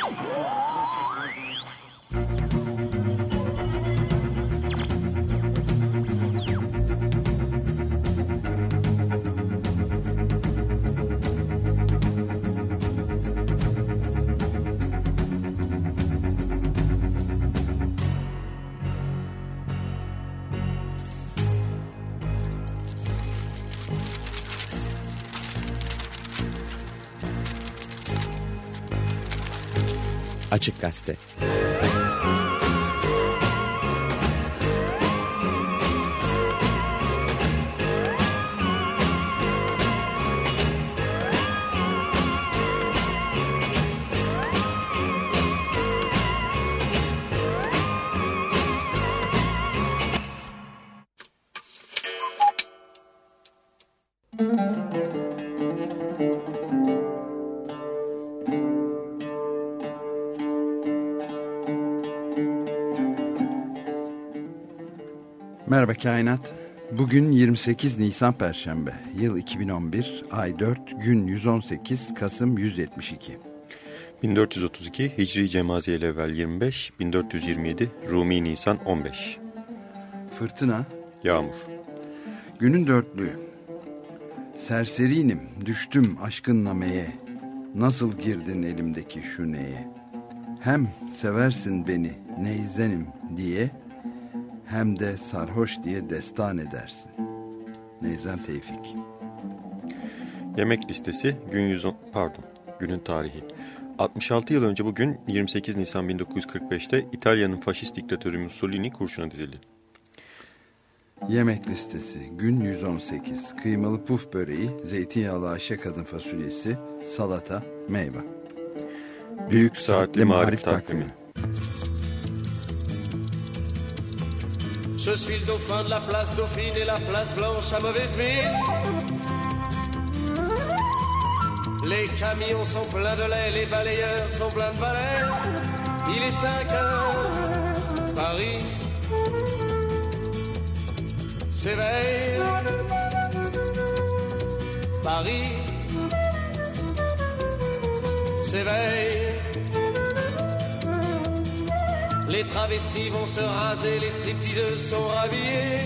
Açık Gazete. Merhaba Kainat. Bugün 28 Nisan Perşembe. Yıl 2011, ay 4, gün 118, Kasım 172. 1432 Hicri Cemaziyel evvel 25, 1427 Rumi Nisan 15. Fırtına, yağmur. Günün dörtlüğü. Serseriyim, düştüm aşkın nameye. Nasıl girdin elimdeki şu neye? Hem seversin beni neyzenim diye, hem de sarhoş diye destan edersin. Neyzen Tevfik. Yemek listesi günün tarihi. 66 yıl önce bugün 28 Nisan 1945'te İtalya'nın faşist diktatörü Mussolini kurşuna dizildi. Yemek listesi gün 118. Kıymalı puf böreği, zeytinyağlı Ayşe kadın fasulyesi, salata, meyve. Büyük Saatli Marif Takvimi. Je suis le dauphin de la place Dauphine et la place Blanche à mauvaise mine. Les camions sont pleins de lait, les balayeurs sont pleins de balais. Il est 5 heures, Paris s'éveille. Paris s'éveille. Les travestis vont se raser, les stripteaseuses sont rhabillées.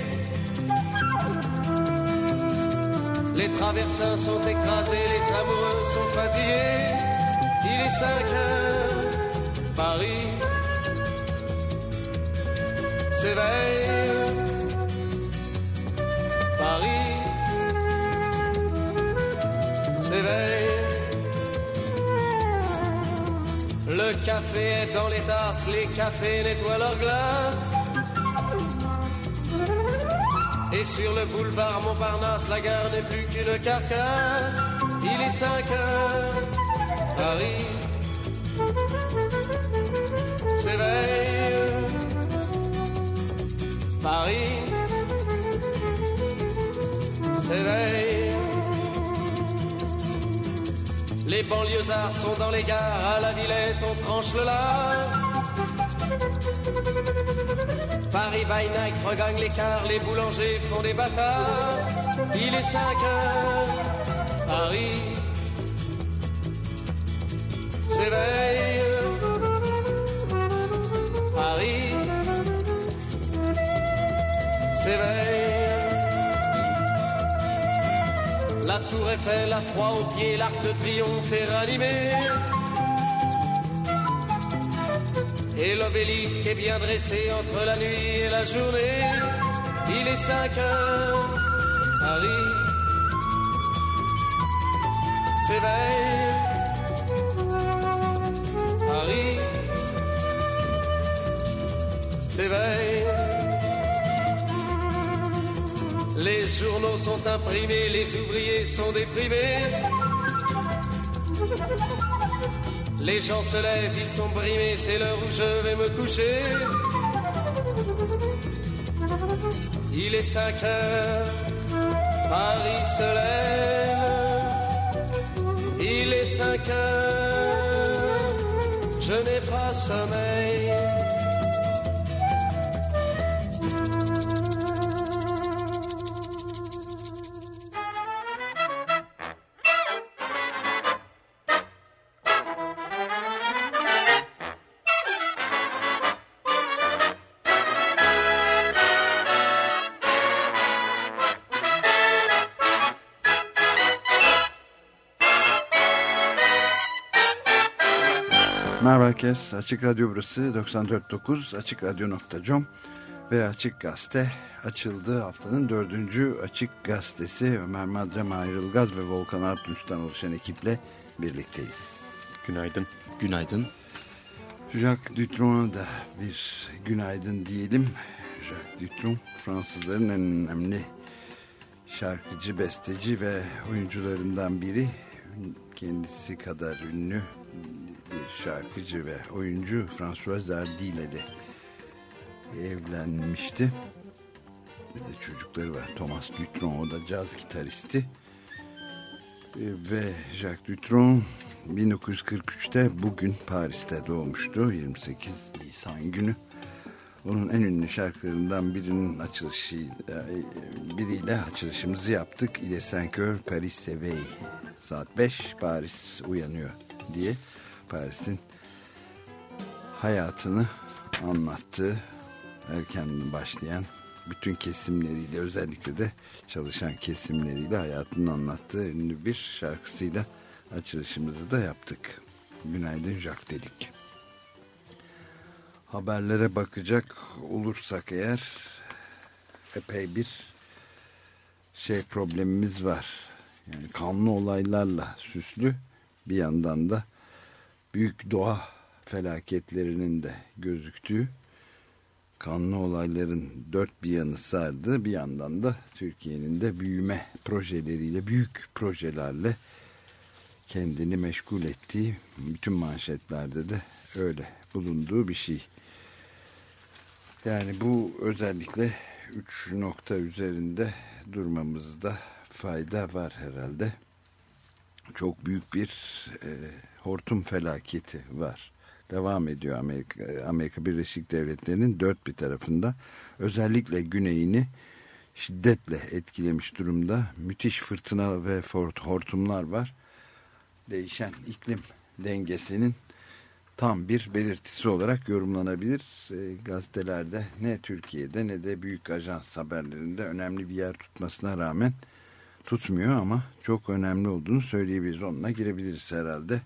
Les traversins sont écrasés, les amoureux sont fatigués. Il est 5 heures, Paris s'éveille. Paris s'éveille. Le café est dans les tasses, les cafés nettoient leurs glaces. Et sur le boulevard Montparnasse, la gare n'est plus qu'une carcasse. Il est 5 heures, Paris s'éveille. Paris s'éveille. Les banlieusards sont dans les gares, à la Villette on tranche le lard. Paris by night regagne l'écart, les boulangers font des bâtards. Il est 5 heures, Paris s'éveille. Paris s'éveille. La tour Eiffel a froid aux pieds, l'Arc de Triomphe est ranimé. Et l'obélisque est bien dressé entre la nuit et la journée. Il est 5 heures, Paris s'éveille. Paris s'éveille. Les journaux sont imprimés, les ouvriers sont déprimés. Les gens se lèvent, ils sont brimés, c'est l'heure où je vais me coucher. Il est 5 heures, Paris se lève. Il est 5 heures, je n'ai pas sommeil. Merhaba herkes. Açık Radyo burası 94.9 AçıkRadyo.com ve Açık Gazete açıldı. Haftanın 4. Açık Gazetesi. Ömer Madre, Mahir Ilgaz ve Volkan Artunç'tan oluşan ekiple birlikteyiz. Günaydın. Günaydın. Jacques Dutron'a da bir günaydın diyelim. Jacques Dutron, Fransızların en önemli şarkıcı, besteci ve oyuncularından biri. Kendisi kadar ünlü bir şarkıcı ve oyuncu François Hardy ile de evlenmişti. Bir de çocukları var. Thomas Dutron, o da caz gitaristi. Ve Jacques Dutron 1943'te bugün Paris'te doğmuştu. 28 Nisan günü. Onun en ünlü şarkılarından biriyle açılışımızı yaptık. Il est 5 heures, Paris s'éveille. Saat 5, Paris uyanıyor diye Paris'in hayatını anlattığı, erken başlayan bütün kesimleriyle, özellikle de çalışan kesimleriyle hayatını anlattığı ünlü bir şarkısıyla açılışımızı da yaptık. Günaydın Jacques dedik. Haberlere bakacak olursak eğer epey bir problemimiz var. Yani kanlı olaylarla süslü, bir yandan da büyük doğa felaketlerinin de gözüktüğü, kanlı olayların dört bir yanı sardı. Bir yandan da Türkiye'nin de büyüme projeleriyle, büyük projelerle kendini meşgul ettiği, bütün manşetlerde de öyle bulunduğu bir şey. Yani bu özellikle 3 nokta üzerinde durmamızda fayda var herhalde. Çok büyük bir hortum felaketi var. Devam ediyor Amerika Birleşik Devletleri'nin dört bir tarafında. Özellikle güneyini şiddetle etkilemiş durumda. Müthiş fırtına ve hortumlar var. Değişen iklim dengesinin tam bir belirtisi olarak yorumlanabilir. Gazetelerde ne Türkiye'de ne de büyük ajans haberlerinde önemli bir yer tutmasına rağmen tutmuyor ama çok önemli olduğunu söyleyebiliriz. Onunla girebiliriz herhalde.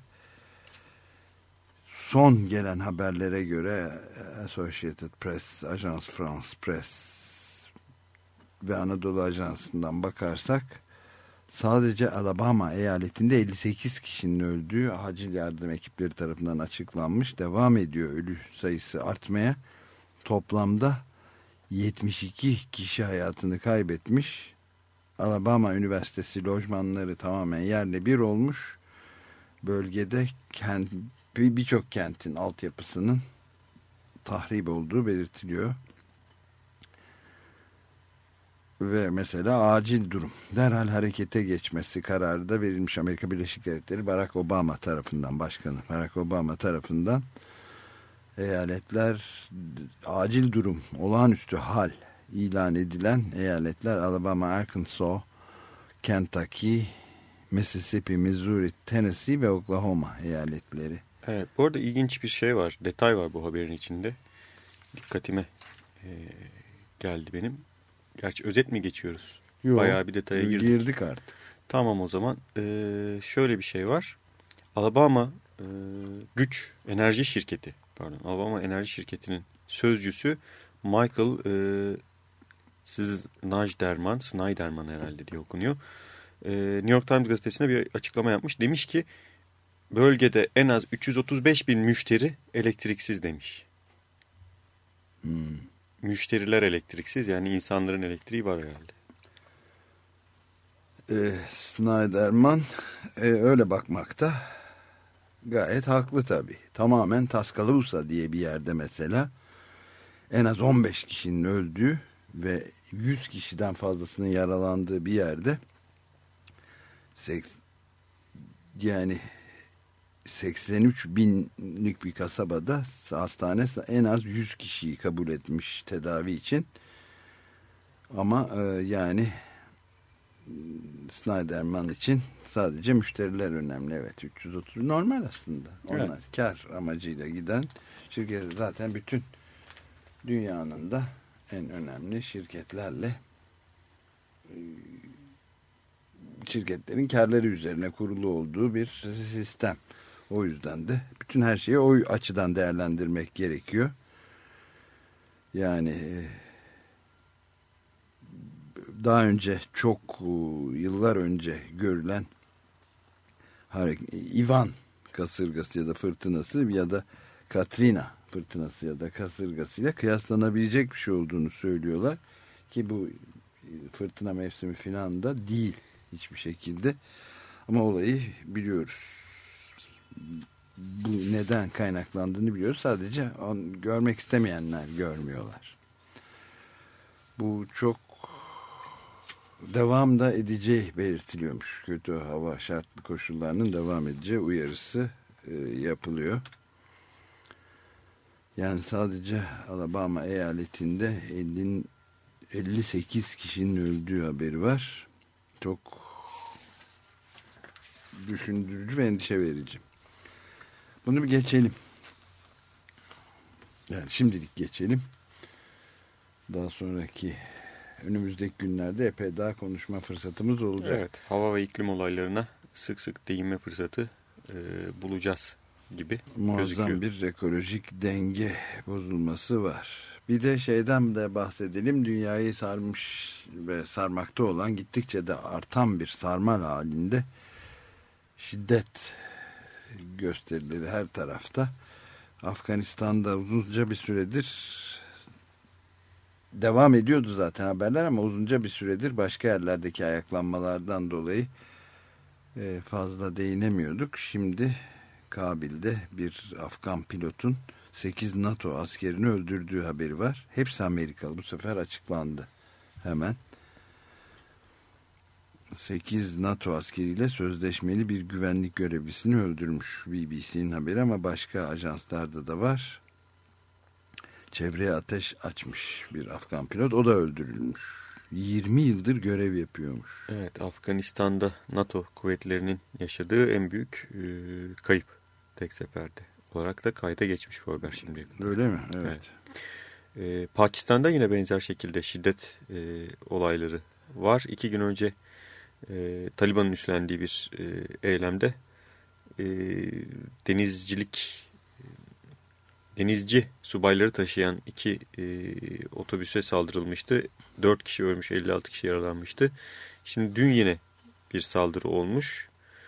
Son gelen haberlere göre Associated Press, Agence France Press ve Anadolu Ajansı'ndan bakarsak sadece Alabama eyaletinde 58 kişinin öldüğü acil yardım ekipleri tarafından açıklanmış. Devam ediyor ölü sayısı artmaya. Toplamda 72 kişi hayatını kaybetmiş. Alabama Üniversitesi lojmanları tamamen yerle bir olmuş. Bölgede birçok kentin altyapısının tahrip olduğu belirtiliyor. Ve mesela acil durum, derhal harekete geçmesi kararı da verilmiş Amerika Birleşik Devletleri Başkanı Barack Obama tarafından eyaletler acil durum, olağanüstü hal ilan edilen eyaletler Alabama, Arkansas, Kentucky, Mississippi, Missouri, Tennessee ve Oklahoma eyaletleri. Evet, bu arada ilginç bir şey var, detay var bu haberin içinde. Dikkatime geldi benim. Gerçi özet mi geçiyoruz? Yok, bayağı bir detaya girdik. Girdik artık. Tamam o zaman. Şöyle bir şey var. Alabama Alabama Enerji Şirketi'nin sözcüsü Michael Snyderman herhalde diye okunuyor. New York Times gazetesine bir açıklama yapmış. Demiş ki bölgede en az 335 bin müşteri elektriksiz demiş. Müşteriler elektriksiz, yani insanların elektriği var herhalde. Snyderman öyle bakmakta gayet haklı tabii. Tamamen Tuscaloosa diye bir yerde mesela en az 15 kişinin öldüğü ve 100 kişiden fazlasının yaralandığı bir yerde yani 83 binlik bir kasabada hastane en az 100 kişiyi kabul etmiş tedavi için. Ama yani Snyderman için sadece müşteriler önemli. Evet, 330 normal aslında. Onlar evet, kar amacıyla giden şirket, zaten bütün dünyanın da en önemli şirketlerin karları üzerine kurulu olduğu bir sistem. O yüzden de bütün her şeyi o açıdan değerlendirmek gerekiyor. Yani daha önce çok yıllar önce görülen Ivan kasırgası ya da fırtınası ya da Katrina fırtınası ya da kasırgasıyla kıyaslanabilecek bir şey olduğunu söylüyorlar ki bu fırtına mevsimi falan da değil hiçbir şekilde, ama olayı biliyoruz. Bu neden kaynaklandığını biliyoruz, sadece görmek istemeyenler görmüyorlar. Bu çok devam da edeceği belirtiliyormuş. Kötü hava şartlı koşullarının devam edeceği uyarısı yapılıyor. Yani sadece Alabama eyaletinde 58 kişinin öldüğü haberi var. Çok düşündürücü ve endişe verici. Bunu bir geçelim. Yani şimdilik geçelim. Daha sonraki önümüzdeki günlerde epey daha konuşma fırsatımız olacak. Evet, hava ve iklim olaylarına sık sık değinme fırsatı bulacağız gibi muazzam gözüküyor. Bir ekolojik denge bozulması var. Bir de şeyden de bahsedelim. Dünyayı sarmış ve sarmakta olan, gittikçe de artan bir sarmal halinde şiddet gösterileri her tarafta. Afganistan'da uzunca bir süredir devam ediyordu zaten haberler, ama uzunca bir süredir başka yerlerdeki ayaklanmalardan dolayı fazla değinemiyorduk. Şimdi Kabil'de bir Afgan pilotun 8 NATO askerini öldürdüğü haberi var. Hepsi Amerikalı, bu sefer açıklandı hemen. 8 NATO askeriyle sözleşmeli bir güvenlik görevlisini öldürmüş BBC'nin haberi, ama başka ajanslarda da var. Çevreye ateş açmış bir Afgan pilot, o da öldürülmüş. 20 yıldır görev yapıyormuş. Evet, Afganistan'da NATO kuvvetlerinin yaşadığı en büyük kayıp tek seferde olarak da kayda geçmiş bu haber şimdiye kadar. Öyle mi? Evet. Pakistan'da yine benzer şekilde şiddet olayları var. 2 gün önce Taliban'ın üstlendiği bir eylemde denizci subayları taşıyan 2 otobüse saldırılmıştı. 4 kişi ölmüş, 56 kişi yaralanmıştı. Şimdi dün yine bir saldırı olmuş.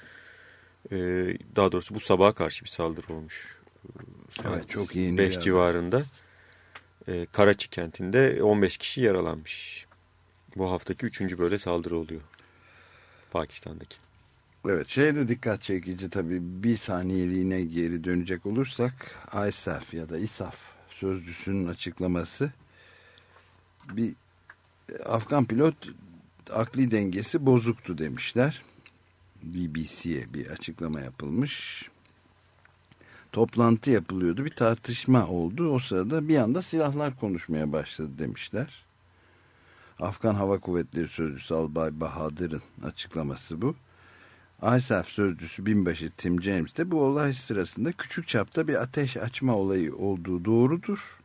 Daha doğrusu bu sabaha karşı bir saldırı olmuş. Evet, çok iyi. 5 civarında. Karachi kentinde 15 kişi yaralanmış. Bu haftaki 3. böyle saldırı oluyor Pakistan'daki. Evet, şey de dikkat çekici tabii, bir saniyeliğine geri dönecek olursak ISAF ya da ISAF sözcüsünün açıklaması, bir Afgan pilot akli dengesi bozuktu demişler. BBC'ye bir açıklama yapılmış. Toplantı yapılıyordu, bir tartışma oldu. O sırada bir anda silahlar konuşmaya başladı demişler. Afgan Hava Kuvvetleri Sözcüsü Albay Bahadır'ın açıklaması bu. ISAF sözcüsü binbaşı Tim James de bu olay sırasında küçük çapta bir ateş açma olayı olduğu doğrudur.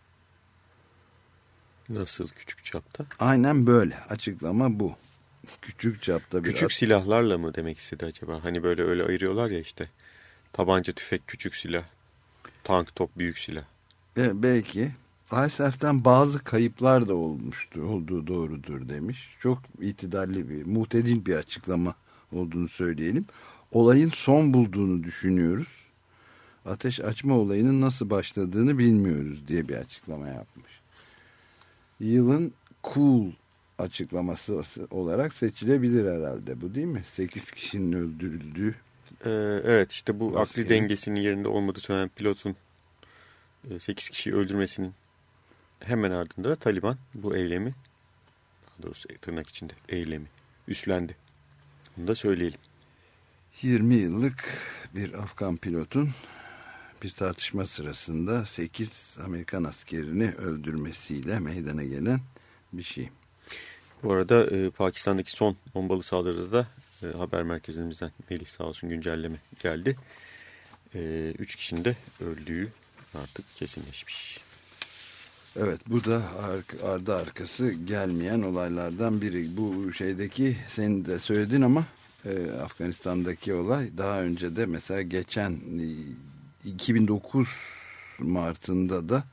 Nasıl küçük çapta? Aynen böyle, açıklama bu. Küçük çapta bir küçük silahlarla mı demek istedi acaba? Hani böyle öyle ayırıyorlar ya işte. Tabanca, tüfek, küçük silah. Tank, top, büyük silah. Belki ISAF'ten bazı kayıplar da olmuştur, olduğu doğrudur demiş. Çok itidalli bir, muhtedil bir açıklama olduğunu söyleyelim. Olayın son bulduğunu düşünüyoruz. Ateş açma olayının nasıl başladığını bilmiyoruz diye bir açıklama yapmış. Yılın cool açıklaması olarak seçilebilir herhalde bu, değil mi? 8 kişinin öldürüldüğü. Evet, işte bu akli dengesinin yerinde olmadığı söylenen pilotun 8 kişiyi öldürmesinin hemen ardında da Taliban bu eylemi, daha doğrusu tırnak içinde eylemi üstlendi. Bunu da söyleyelim. 20 yıllık bir Afgan pilotun bir tartışma sırasında 8 Amerikan askerini öldürmesiyle meydana gelen bir şey. Bu arada Pakistan'daki son bombalı saldırıda da haber merkezimizden Melih sağ olsun güncelleme geldi. 3 kişinin de öldüğü artık kesinleşmiş. Evet, bu da ardı arkası gelmeyen olaylardan biri. Bu şeydeki, senin de söyledin ama Afganistan'daki olay. Daha önce de mesela geçen 2009 Mart'ında da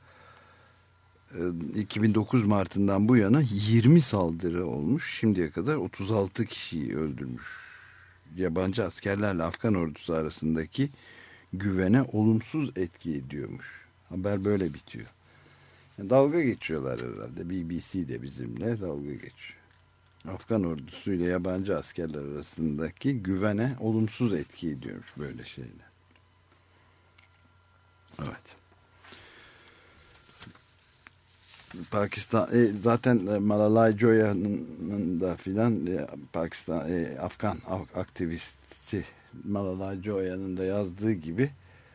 2009 Mart'ından bu yana 20 saldırı olmuş. Şimdiye kadar 36 kişiyi öldürmüş. Yabancı askerlerle Afgan ordusu arasındaki güvene olumsuz etki ediyormuş. Haber böyle bitiyor. Yani dalga geçiyorlar herhalde. BBC de bizimle dalga geçiyor. Afgan ordusuyla yabancı askerler arasındaki güvene olumsuz etki ediyormuş böyle şeyler. Evet. Pakistan zaten Malalai Joya'nın da filan Pakistan Afgan aktivisti Malalai Joya'nın da yazdığı gibi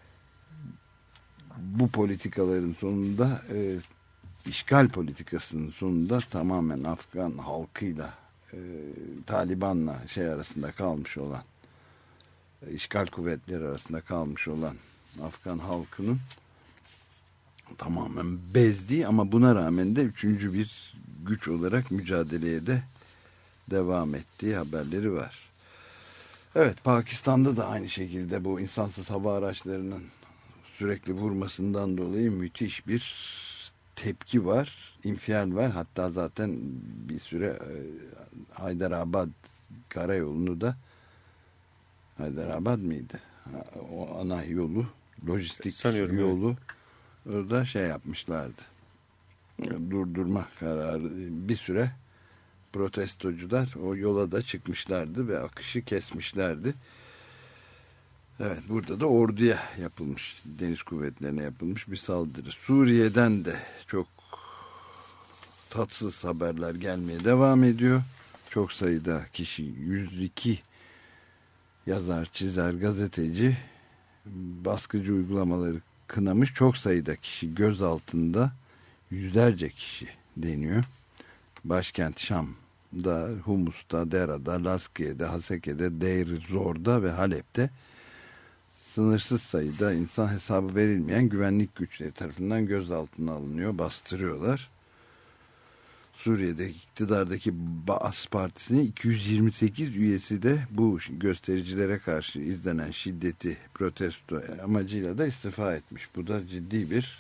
bu politikaların sonunda işgal politikasının sonunda tamamen Afgan halkıyla Taliban'la arasında kalmış olan işgal kuvvetleri arasında kalmış olan Afgan halkının tamamen bezdiği ama buna rağmen de üçüncü bir güç olarak mücadeleye de devam ettiği haberleri var. Evet, Pakistan'da da aynı şekilde bu insansız hava araçlarının sürekli vurmasından dolayı müthiş bir tepki var, infial var. Hatta zaten bir süre Hyderabad karayolunu da Hyderabad mıydı? O ana yolu, lojistik sanıyorum, yolu orada yapmışlardı. Durdurma kararı bir süre protestocular o yola da çıkmışlardı ve akışı kesmişlerdi. Evet, burada da orduya yapılmış, deniz kuvvetlerine yapılmış bir saldırı. Suriye'den de çok tatsız haberler gelmeye devam ediyor. Çok sayıda kişi, 102 yazar, çizer, gazeteci baskıcı uygulamaları kınamış. Çok sayıda kişi gözaltında, yüzlerce kişi deniyor. Başkent Şam'da, Humus'ta, Dera'da, Laskiye'de, Haseke'de, Deir Zor'da ve Halep'te sınırsız sayıda insan hesabı verilmeyen güvenlik güçleri tarafından gözaltına alınıyor, bastırıyorlar. Suriye'deki iktidardaki Baas Partisi'nin 228 üyesi de bu göstericilere karşı izlenen şiddeti protesto amacıyla da istifa etmiş. Bu da ciddi bir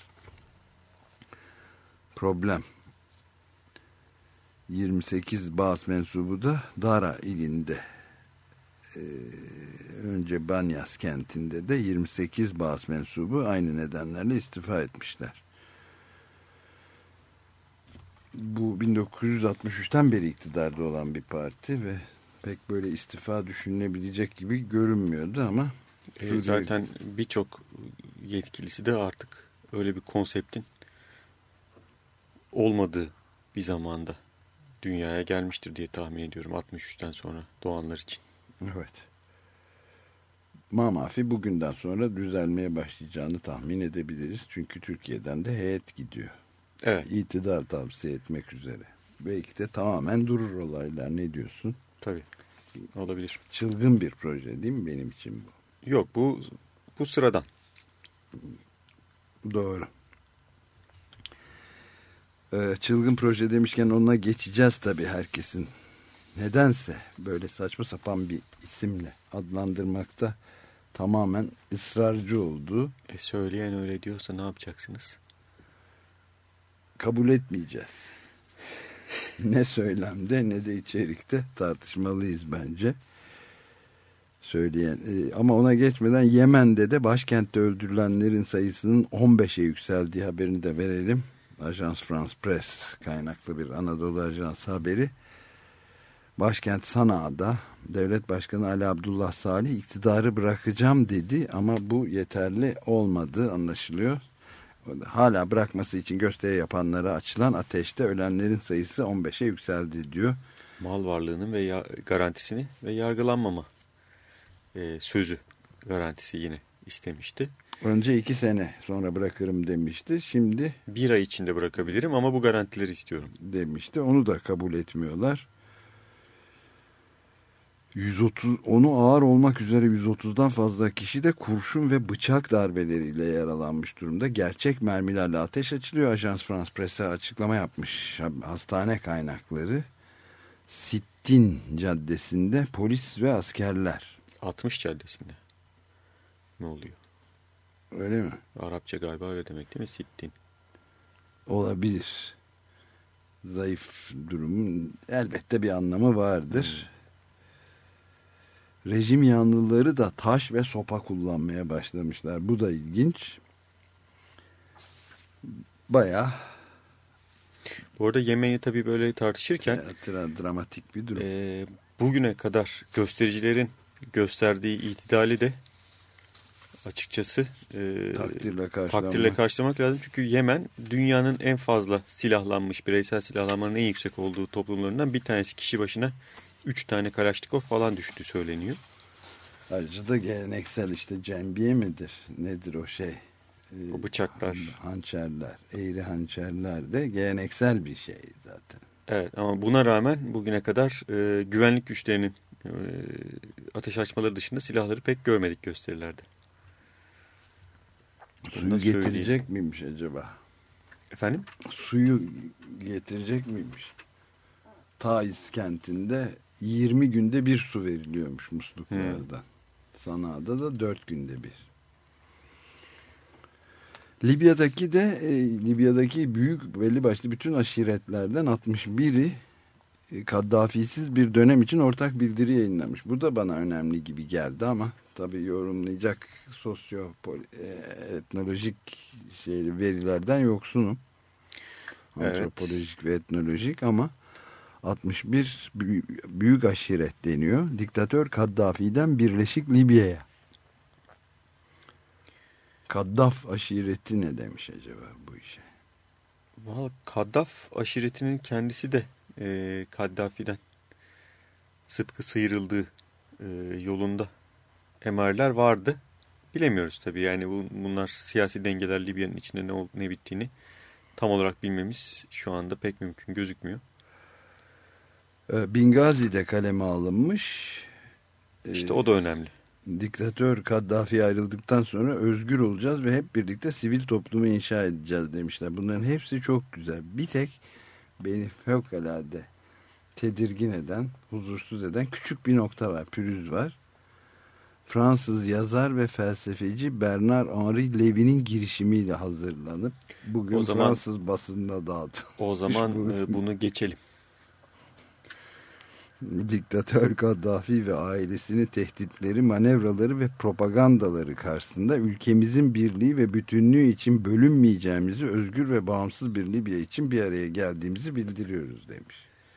problem. 28 Baas mensubu da Dara ilinde, önce Banyas kentinde de 28 Baas mensubu aynı nedenlerle istifa etmişler. Bu 1963'ten beri iktidarda olan bir parti ve pek böyle istifa düşünülebilecek gibi görünmüyordu ama zaten birçok yetkilisi de artık öyle bir konseptin olmadığı bir zamanda dünyaya gelmiştir diye tahmin ediyorum, 63'ten sonra doğanlar için. Evet. Mamafi bugünden sonra düzelmeye başlayacağını tahmin edebiliriz. Çünkü Türkiye'den de heyet gidiyor. Evet. İtidal tavsiye etmek üzere. Belki de tamamen durur olaylar. Ne diyorsun? Tabii. Olabilir. Çılgın bir proje değil mi benim için bu? Yok, bu sıradan. Doğru. Çılgın proje demişken ona geçeceğiz tabii herkesin. Nedense böyle saçma sapan bir isimle adlandırmakta tamamen ısrarcı olduğu. Söyleyen öyle diyorsa ne yapacaksınız? Kabul etmeyeceğiz. Ne söylemde ne de içerikte tartışmalıyız bence. Söyleyen ama ona geçmeden Yemen'de de başkentte öldürülenlerin sayısının 15'e yükseldiği haberini de verelim. Ajans France Press kaynaklı bir Anadolu Ajans haberi. Başkent Sana'da Devlet Başkanı Ali Abdullah Salih iktidarı bırakacağım dedi ama bu yeterli olmadığı anlaşılıyor. Hala bırakması için gösteri yapanlara açılan ateşte ölenlerin sayısı 15'e yükseldi diyor. Mal varlığının ve garantisini ve yargılanmama sözü garantisi yine istemişti. Önce 2 sene sonra bırakırım demişti. Şimdi 1 ay içinde bırakabilirim ama bu garantileri istiyorum demişti. Onu da kabul etmiyorlar. 130, onu ağır olmak üzere 130'dan fazla kişi de kurşun ve bıçak darbeleriyle yaralanmış durumda. Gerçek mermilerle ateş açılıyor. Ajans France Press'e açıklama yapmış hastane kaynakları. Sittin Caddesi'nde polis ve askerler. 60 Caddesi'nde. Ne oluyor? Öyle mi? Arapça galiba öyle demek değil mi? Sittin. Olabilir. Zayıf durumun elbette bir anlamı vardır. Rejim yanlıları da taş ve sopa kullanmaya başlamışlar. Bu da ilginç. Bayağı. Bu arada Yemen'i tabii böyle tartışırken dramatik bir durum. Bugüne kadar göstericilerin gösterdiği itidali de açıkçası takdirle karşılamak lazım. Çünkü Yemen dünyanın en fazla silahlanmış, bireysel silahlanmanın en yüksek olduğu toplumlarından bir tanesi. Kişi başına 3 tane Kalaşnikov falan düştüğü söyleniyor. Ayrıca da geleneksel işte cembiye midir? Nedir o şey? O bıçaklar. Hançerler, eğri hançerler de geleneksel bir şey zaten. Evet, ama buna rağmen bugüne kadar güvenlik güçlerinin ateş açmaları dışında silahları pek görmedik gösterilerde. Suyu getirecek miymiş acaba? Efendim? Suyu getirecek miymiş? Taiz kentinde 20 günde bir su veriliyormuş musluklardan. Sana'da da 4 günde bir. Libya'daki büyük belli başlı bütün aşiretlerden 61'i Kaddafi'siz bir dönem için ortak bildiri yayınlamış. Bu da bana önemli gibi geldi ama tabii yorumlayacak etnolojik verilerden yoksunum. Evet. Antropolojik ve etnolojik ama 61 büyük aşiret deniyor. Diktatör Kaddafi'den Birleşik Libya'ya. Kaddaf aşireti ne demiş acaba bu işe? Vallahi Kaddaf aşiretinin kendisi de Kaddafi'den sıtkı sıyrıldığı yolunda emareler vardı. Bilemiyoruz tabii, yani bunlar siyasi dengeler, Libya'nın içinde ne bittiğini tam olarak bilmemiz şu anda pek mümkün gözükmüyor. Bingazi'de kaleme alınmış. İşte o da önemli. Diktatör Kaddafi ayrıldıktan sonra özgür olacağız ve hep birlikte sivil toplumu inşa edeceğiz demişler. Bunların hepsi çok güzel. Bir tek beni fevkalade tedirgin eden, huzursuz eden küçük bir nokta var, pürüz var. Fransız yazar ve felsefeci Bernard Henri Lévy'nin girişimiyle hazırlanıp bugün Fransız basınına dağıtılmış. O zaman bunu geçelim. Diktatör Kaddafi ve ailesinin tehditleri, manevraları ve propagandaları karşısında ülkemizin birliği ve bütünlüğü için bölünmeyeceğimizi, özgür ve bağımsız bir Libya için bir araya geldiğimizi bildiriyoruz demiş.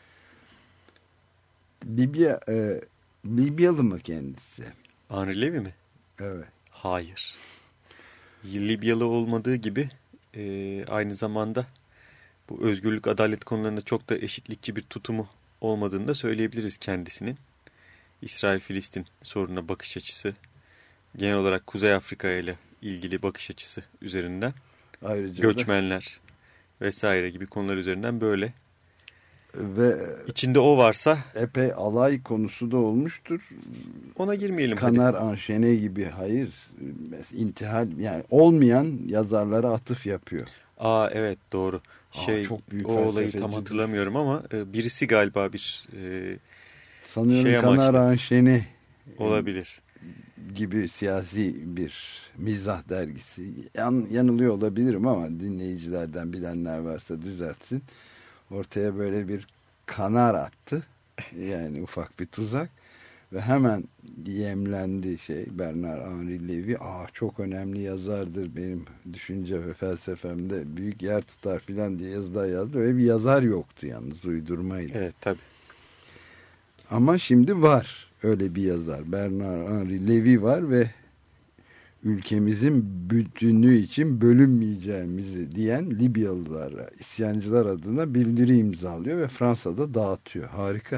Libyalı mı kendisi? Henri Lévy mi? Evet. Hayır. Libyalı olmadığı gibi aynı zamanda bu özgürlük, adalet konularında çok da eşitlikçi bir tutumu olmadığını da söyleyebiliriz kendisinin. İsrail-Filistin sorununa bakış açısı, genel olarak Kuzey Afrika ile ilgili bakış açısı üzerinden, ayrıca göçmenler vesaire gibi konular üzerinden böyle. Ve içinde o varsa epey alay konusu da olmuştur. Ona girmeyelim. Kanar Anşene gibi, hayır, intihal, yani olmayan yazarlara atıf yapıyor. Evet, doğru. Çok büyük, o olayı tam hatırlamıyorum ama birisi galiba bir sanıyorum Kanar Anşene olabilir gibi siyasi bir mizah dergisi. Yanılıyor olabilirim ama dinleyicilerden bilenler varsa düzeltsin. Ortaya böyle bir kanar attı. Yani ufak bir tuzak. Ve hemen yemlendi Bernard Henri Lévy. Çok önemli yazardır, benim düşünce ve felsefemde büyük yer tutar filan diye yazılar yazdı. Öyle bir yazar yoktu yalnız, uydurmaydı. Evet, tabii. Ama şimdi var öyle bir yazar. Bernard Henri Lévy var ve ülkemizin bütünlüğü için bölünmeyeceğimizi diyen Libyalılara, isyancılar adına bildiri imzalıyor ve Fransa'da dağıtıyor. Harika.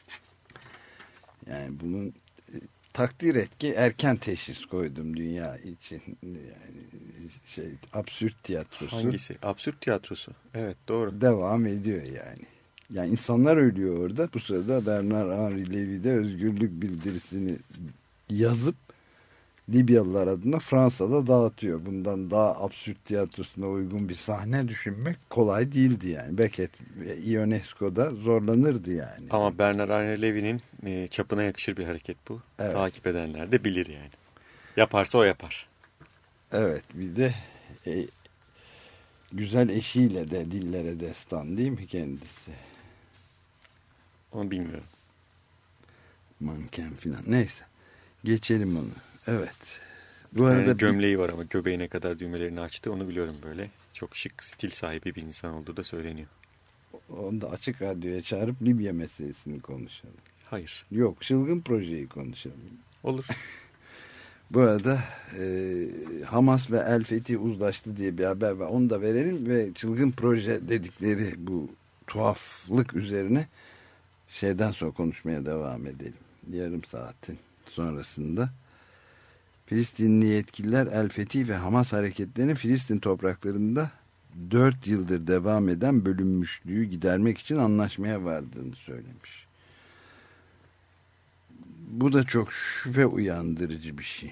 Yani bunun takdir et ki erken teşhis koydum dünya için. Yani absürt tiyatrosu. Hangisi? Absürt tiyatrosu. Evet, doğru. Devam ediyor yani. Yani insanlar ölüyor orada. Bu sırada Bernard Henri Lévy de özgürlük bildirisini yazıp Libyalılar adına Fransa'da dağıtıyor. Bundan daha absürt tiyatrosuna uygun bir sahne düşünmek kolay değildi yani. Beckett ve Ionesco'da zorlanırdı yani. Ama Bernard Henri Lévy'nin çapına yakışır bir hareket bu. Evet. Takip edenler de bilir yani. Yaparsa o yapar. Evet, bir de güzel eşiyle de dillere destan değil mi kendisi? Onu bilmiyorum. Manken filan. Neyse. Geçelim onu. Evet. Bu arada gömleği var ama göbeğine kadar düğmelerini açtı. Onu biliyorum böyle. Çok şık, stil sahibi bir insan olduğu da söyleniyor. Onu da Açık Radyo'ya çağırıp Libya meselesini konuşalım. Hayır. Yok, çılgın projeyi konuşalım. Olur. Bu arada Hamas ve El Fethi uzlaştı diye bir haber var. Onu da verelim ve çılgın proje dedikleri bu tuhaflık üzerine şeyden sonra konuşmaya devam edelim. Yarım saatin sonrasında Filistinli yetkililer El Fethi ve Hamas hareketlerinin Filistin topraklarında 4 yıldır devam eden bölünmüşlüğü gidermek için anlaşmaya vardığını söylemiş. Bu da çok şüphe uyandırıcı bir şey.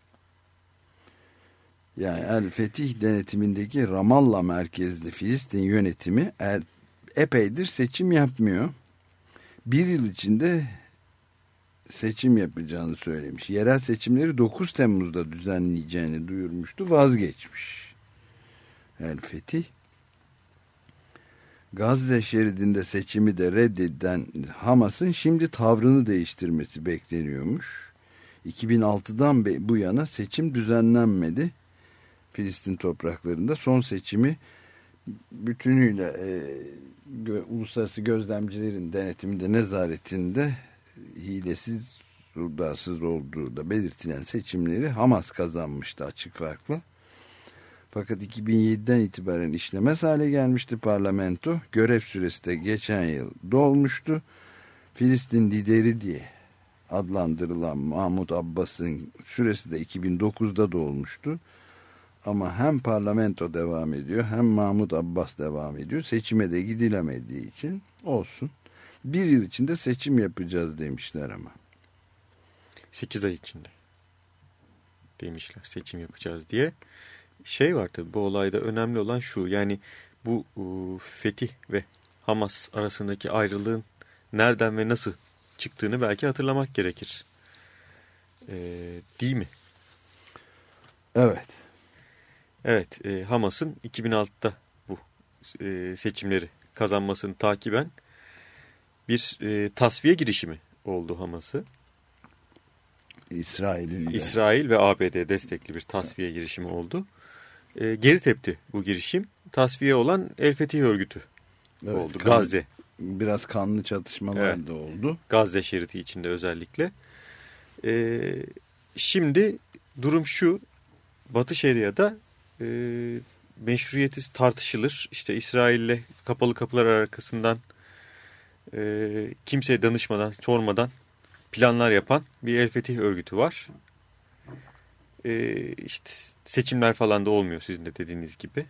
Yani El Fetih denetimindeki Ramallah merkezli Filistin yönetimi epeydir seçim yapmıyor. Bir yıl içinde seçim yapacağını söylemiş. Yerel seçimleri 9 Temmuz'da düzenleyeceğini duyurmuştu. Vazgeçmiş El Fetih. Gazze şeridinde seçimi de reddeden Hamas'ın şimdi tavrını değiştirmesi bekleniyormuş. 2006'dan bu yana seçim düzenlenmedi. Filistin topraklarında son seçimi bütünüyle uluslararası gözlemcilerin denetiminde, nezaretinde hilesiz, sudarsız olduğu da belirtilen seçimleri Hamas kazanmıştı açık farklı. Fakat 2007'den itibaren işlemez hale gelmişti parlamento. Görev süresi de geçen yıl dolmuştu. Filistin lideri diye adlandırılan Mahmud Abbas'ın süresi de 2009'da dolmuştu. Ama hem parlamento devam ediyor hem Mahmud Abbas devam ediyor. Seçime de gidilemediği için olsun. Bir yıl içinde seçim yapacağız demişler ama. 8 ay içinde demişler seçim yapacağız diye. Şey var tabii bu olayda önemli olan şu, yani bu Fetih ve Hamas arasındaki ayrılığın nereden ve nasıl çıktığını belki hatırlamak gerekir. Değil mi? Evet. Evet, Hamas'ın 2006'da bu seçimleri kazanmasını takiben bir tasfiye girişimi oldu Hamas'ı. İsrail ve ABD destekli bir tasfiye girişimi oldu. Geri tepti bu girişim. Tasfiye olan El Fetih örgütü oldu. Gazze. Biraz kanlı çatışmalar da oldu. Gazze şeridi içinde özellikle. Şimdi durum şu. Batı Şeria'da meşruiyeti tartışılır. İşte İsrail'le kapalı kapılar arkasından kimseye danışmadan, sormadan planlar yapan bir El Fetih örgütü var. İşte seçimler falan da olmuyor sizin de dediğiniz gibi.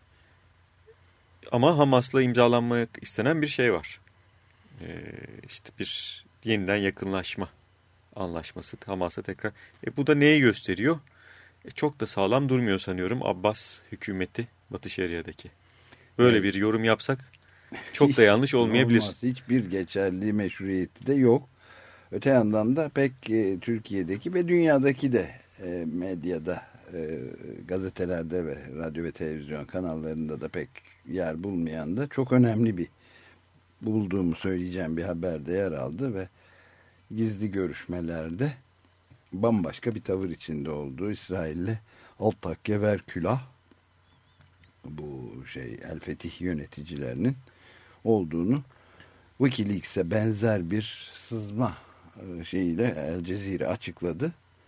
Ama Hamas'la imzalanmak istenen bir şey var. İşte bir yeniden yakınlaşma anlaşması Hamas'a tekrar. Bu da neyi gösteriyor? Çok da sağlam durmuyor sanıyorum Abbas hükümeti Batı Şeria'daki. Böyle bir yorum yapsak çok da yanlış olmayabilir. Olmaz. Hiçbir geçerli meşruiyeti de yok. Öte yandan da pek Türkiye'deki ve dünyadaki de medyada, gazetelerde ve radyo ve televizyon kanallarında da pek yer bulmayan da çok önemli bir bulduğumu söyleyeceğim bir haberde yer aldı ve gizli görüşmelerde bambaşka bir tavır içinde olduğu İsrail'le alt takke ver külah bu El Fetih yöneticilerinin olduğunu WikiLeaks'e benzer bir sızma şeyiyle El Cezire açıkladı.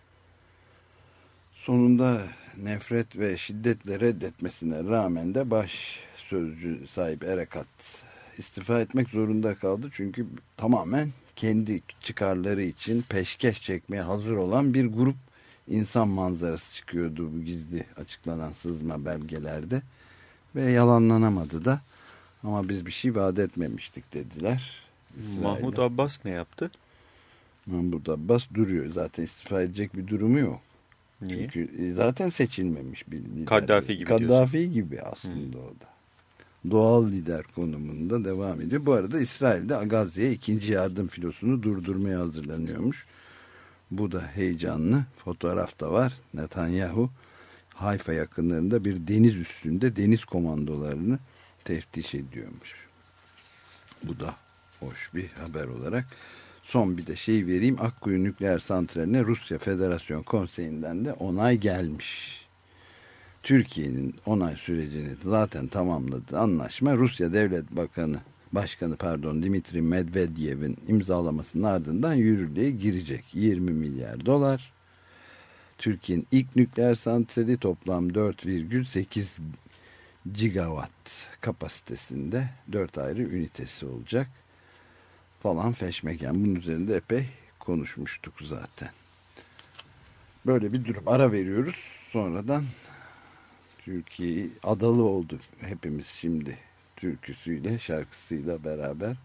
Sonunda nefret ve şiddetle reddetmesine rağmen de baş sözcü Saip Erekat istifa etmek zorunda kaldı. Çünkü tamamen kendi çıkarları için peşkeş çekmeye hazır olan bir grup insan manzarası çıkıyordu bu gizli açıklanan sızma belgelerde. Ve yalanlanamadı da. Ama biz bir şey vaat etmemiştik dediler. Mahmud Abbas ne yaptı? Mahmud Abbas duruyor. Zaten istifa edecek bir durumu yok. Niye? Çünkü zaten seçilmemiş bir lider. Kaddafi gibi diyorsun. Kaddafi gibi aslında o da. Doğal lider konumunda devam ediyor. Bu arada İsrail'de Gazze'ye ikinci yardım filosunu durdurmaya hazırlanıyormuş. Bu da heyecanlı. Fotoğraf da var. Netanyahu Hayfa yakınlarında bir deniz üstünde deniz komandolarını teftiş ediyormuş. Bu da hoş bir haber olarak. Son bir de şey vereyim. Akkuyu Nükleer Santrali'ne Rusya Federasyon Konseyi'nden de onay gelmiş. Türkiye'nin onay sürecini zaten tamamladığı anlaşma Rusya Devlet Başkanı Dimitri Medvedev'in imzalamasının ardından yürürlüğe girecek. 20 milyar dolar. Türkiye'nin ilk nükleer santrali toplam 4,8 gigawatt kapasitesinde 4 ayrı ünitesi olacak. Falan feşmeken. Bunun üzerinde epey konuşmuştuk zaten. Böyle bir durum. Ara veriyoruz. Sonradan Türkiye adalı olduk. Hepimiz şimdi türküsüyle, şarkısıyla beraber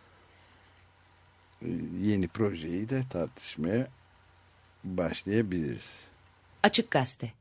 yeni projeyi de tartışmaya başlayabiliriz. Açık Gazete.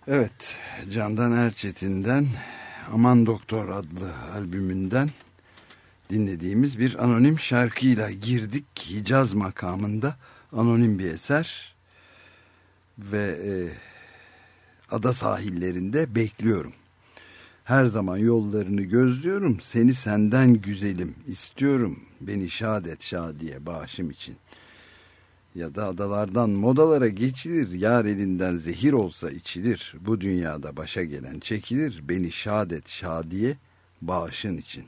Evet, Candan Erçetin'den Aman Doktor adlı albümünden dinlediğimiz bir anonim şarkıyla girdik. Hicaz makamında anonim bir eser ve ada sahillerinde bekliyorum. Her zaman yollarını gözlüyorum, seni senden güzelim istiyorum, beni şad et şadiye bağışım için. Ya da adalardan modalara geçilir, yar elinden zehir olsa içilir, bu dünyada başa gelen çekilir, beni şad et şadiye bağışın için.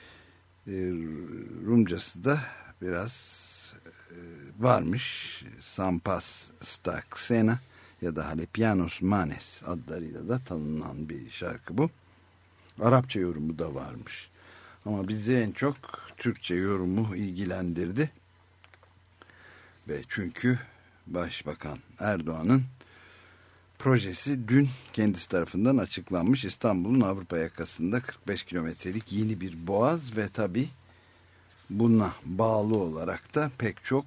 Rumcası da biraz varmış. Sampas Staksena ya da Halepianos Manes adlarıyla da tanınan bir şarkı bu. Arapça yorumu da varmış. Ama bizi en çok Türkçe yorumu ilgilendirdi. Ve çünkü Başbakan Erdoğan'ın projesi dün kendisi tarafından açıklanmış. İstanbul'un Avrupa yakasında 45 kilometrelik yeni bir boğaz ve tabii buna bağlı olarak da pek çok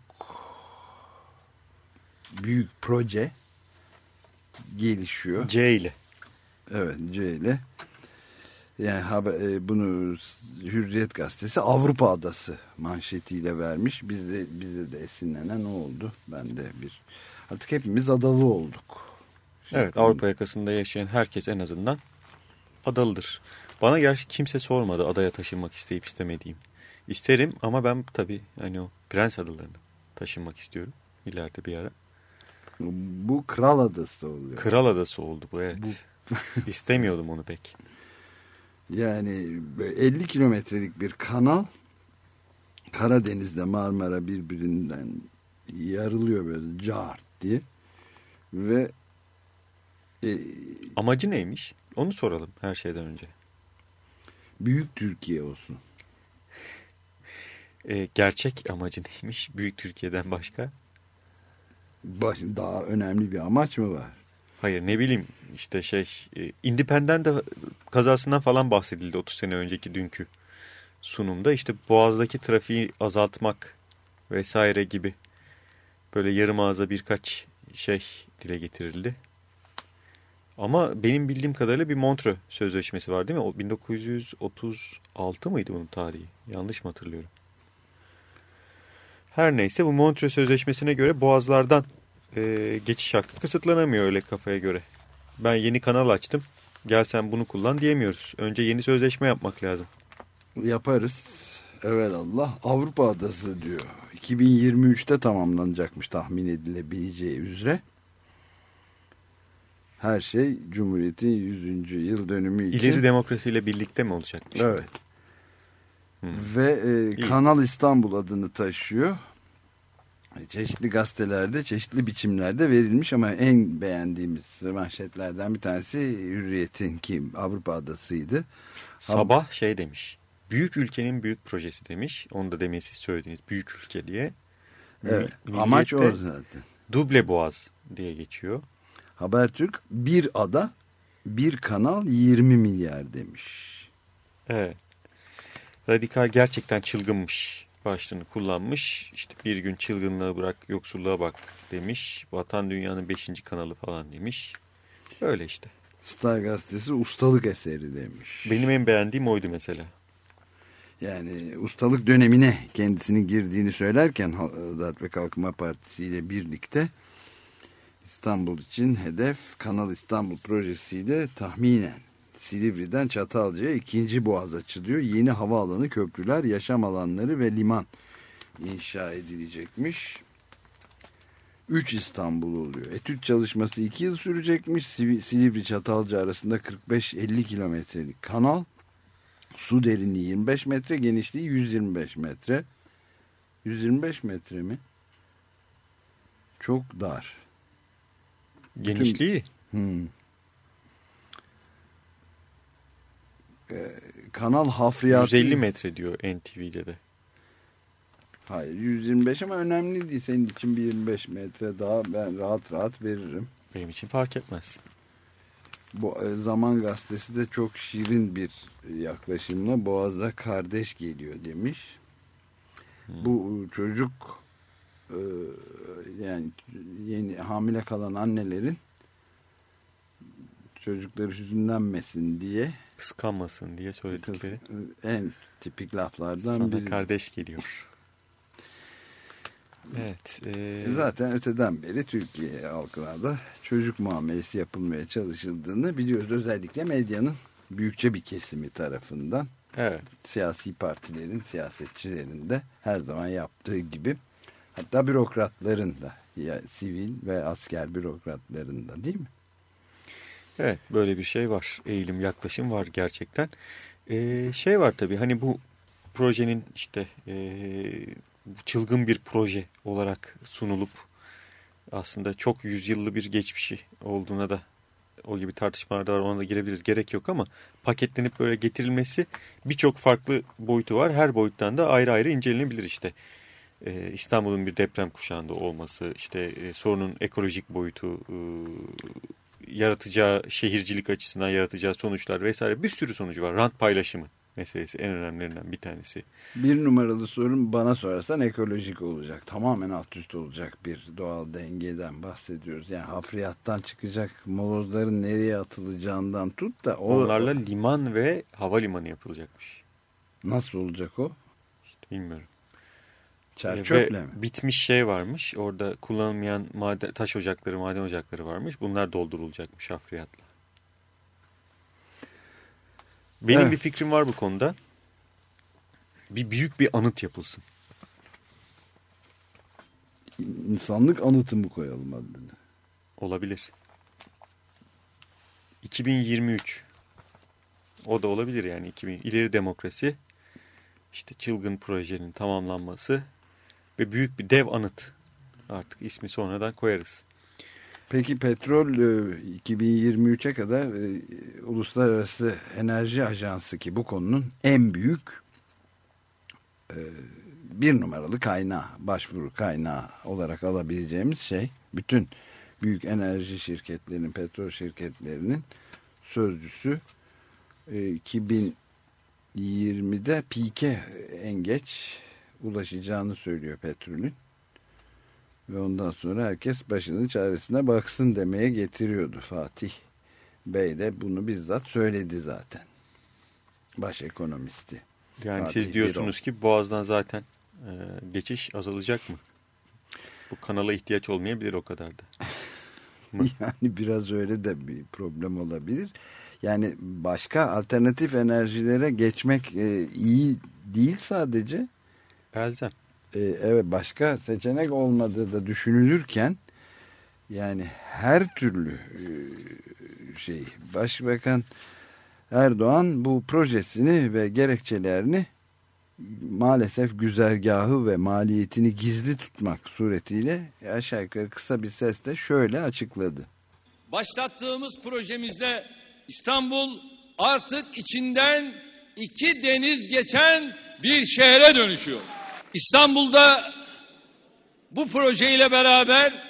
büyük proje gelişiyor. C ile. Evet, C ile. Yani bunu Hürriyet Gazetesi Avrupa Adası manşetiyle vermiş. Bize de esinlenen o oldu. Ben de artık hepimiz adalı olduk. Evet, Avrupa yakasında yaşayan herkes en azından adalıdır. Bana gerçi kimse sormadı adaya taşınmak isteyip istemediğim. İsterim ama ben tabii hani o Prens adalarına taşınmak istiyorum ileride bir ara. Bu Kral Adası oluyor. Kral Adası oldu bu, evet. İstemiyordum onu pek. Yani 50 kilometrelik bir kanal, Karadeniz'de Marmara birbirinden yarılıyor böyle cart diye ve amacı neymiş? Onu soralım her şeyden önce. Büyük Türkiye olsun. Gerçek amacı neymiş Büyük Türkiye'den başka? Daha önemli bir amaç mı var? Hayır, ne bileyim işte Independent kazasından falan bahsedildi 30 sene önceki dünkü sunumda. İşte Boğaz'daki trafiği azaltmak vesaire gibi böyle yarım ağza birkaç dile getirildi. Ama benim bildiğim kadarıyla bir Montreux Sözleşmesi var değil mi? O 1936 mıydı bunun tarihi? Yanlış mı hatırlıyorum? Her neyse bu Montreux Sözleşmesi'ne göre boğazlardan geçiş hakkı kısıtlanamıyor öyle kafaya göre. Ben yeni kanal açtım, gel sen bunu kullan diyemiyoruz. Önce yeni sözleşme yapmak lazım. Yaparız. Evelallah. Avrupa Adası diyor. 2023'te tamamlanacakmış tahmin edilebileceği üzere. Her şey Cumhuriyet'in 100. yıl dönümü için. İleri demokrasiyle birlikte mi olacakmış? Evet. Ve Kanal İstanbul adını taşıyor. Çeşitli gazetelerde, çeşitli biçimlerde verilmiş ama en beğendiğimiz manşetlerden bir tanesi Hürriyet'in ki Avrupa Adası'ydı. Sabah demiş. Büyük ülkenin büyük projesi demiş. Onu da demin siz söylediğiniz büyük ülke diye. Evet, amaç o zaten. Duble Boğaz diye geçiyor. Habertürk bir ada, bir kanal 20 milyar demiş. Evet. Radikal gerçekten çılgınmış başlığını kullanmış. İşte bir gün çılgınlığı bırak yoksulluğa bak demiş. Vatan dünyanın 5. kanalı falan demiş. Öyle işte. Star gazetesi ustalık eseri demiş. Benim en beğendiğim oydu mesela. Yani ustalık dönemine kendisinin girdiğini söylerken Adalet ve Kalkınma Partisi ile birlikte İstanbul için hedef Kanal İstanbul projesiyle tahminen Silivri'den Çatalca'ya 2. boğaz açılıyor. Yeni havaalanı, köprüler, yaşam alanları ve liman inşa edilecekmiş. 3 İstanbul oluyor. Etüt çalışması 2 yıl sürecekmiş. Silivri Çatalca arasında 45-50 kilometrelik kanal. Su derinliği 25 metre, genişliği 125 metre. 125 metre mi? Çok dar. Genişliği? Kanal hafriyatı 150 metre diyor NTV'de de. Hayır 125 ama önemli değil. Senin için bir 25 metre daha ben rahat veririm. Benim için fark etmez. Bu Zaman Gazetesi de çok şirin bir yaklaşımla Boğaz'a kardeş geliyor demiş. Bu çocuk yani yeni hamile kalan annelerin çocukları hüzünlenmesin diye, kıskanmasın diye söyledikleri en tipik laflardan sana biri. kardeş geliyor. Evet. Zaten öteden beri Türkiye halkına çocuk muamelesi yapılmaya çalışıldığını biliyoruz. Özellikle medyanın büyükçe bir kesimi tarafından. Evet. Siyasi partilerin, siyasetçilerin de her zaman yaptığı gibi. Hatta bürokratların da, ya sivil ve asker bürokratların da, değil mi? Evet, böyle bir şey var. Eğilim, yaklaşım var gerçekten. Şey var tabii, hani bu projenin işte çılgın bir proje olarak sunulup aslında çok yüzyıllı bir geçmişi olduğuna da, o gibi tartışmalarda var, ona da girebiliriz, gerek yok, ama paketlenip böyle getirilmesi birçok farklı boyutu var. Her boyuttan da ayrı ayrı incelenebilir işte. İstanbul'un bir deprem kuşağında olması, işte sorunun ekolojik boyutu, yaratacağı şehircilik açısından yaratacağı sonuçlar vesaire, bir sürü sonucu var. Rant paylaşımı meselesi en önemlilerinden bir tanesi. Bir numaralı sorun, bana sorarsan, ekolojik olacak. Tamamen alt üst olacak bir doğal dengeden bahsediyoruz. Yani hafriyattan çıkacak molozların nereye atılacağından tut da... Onlarla liman ve havalimanı yapılacakmış. Nasıl olacak o? İşte bilmiyorum. Çöple mi? Bitmiş şey varmış. Orada kullanılmayan taş ocakları, maden ocakları varmış. Bunlar doldurulacakmış hafriyatla. Benim bir fikrim var bu konuda. Büyük bir anıt yapılsın. İnsanlık anıtı mı koyalım adını? Olabilir. 2023. O da olabilir yani. İleri demokrasi. İşte çılgın projenin tamamlanması ve büyük bir dev anıt. Artık ismi sonradan koyarız. Peki petrol 2023'e kadar Uluslararası Enerji Ajansı, ki bu konunun en büyük bir numaralı kaynağı, başvuru kaynağı olarak alabileceğimiz şey, bütün büyük enerji şirketlerinin, petrol şirketlerinin sözcüsü 2020'de pike en geç ulaşacağını söylüyor petrolün. Ve ondan sonra herkes başının çaresine baksın demeye getiriyordu. Fatih Bey de bunu bizzat söyledi zaten. Baş ekonomisti. Yani Fatih siz diyorsunuz ki Boğaz'dan zaten geçiş azalacak mı? Bu kanala ihtiyaç olmayabilir o kadar da. Yani biraz öyle de bir problem olabilir. Yani başka alternatif enerjilere geçmek iyi değil sadece. Elzem. Evet, başka seçenek olmadığı da düşünülürken, yani her türlü Başbakan Erdoğan bu projesini ve gerekçelerini maalesef güzergahı ve maliyetini gizli tutmak suretiyle aşağı yukarı kısa bir sesle şöyle açıkladı. Başlattığımız projemizde İstanbul artık içinden 2 deniz geçen bir şehre dönüşüyor. İstanbul'da bu projeyle beraber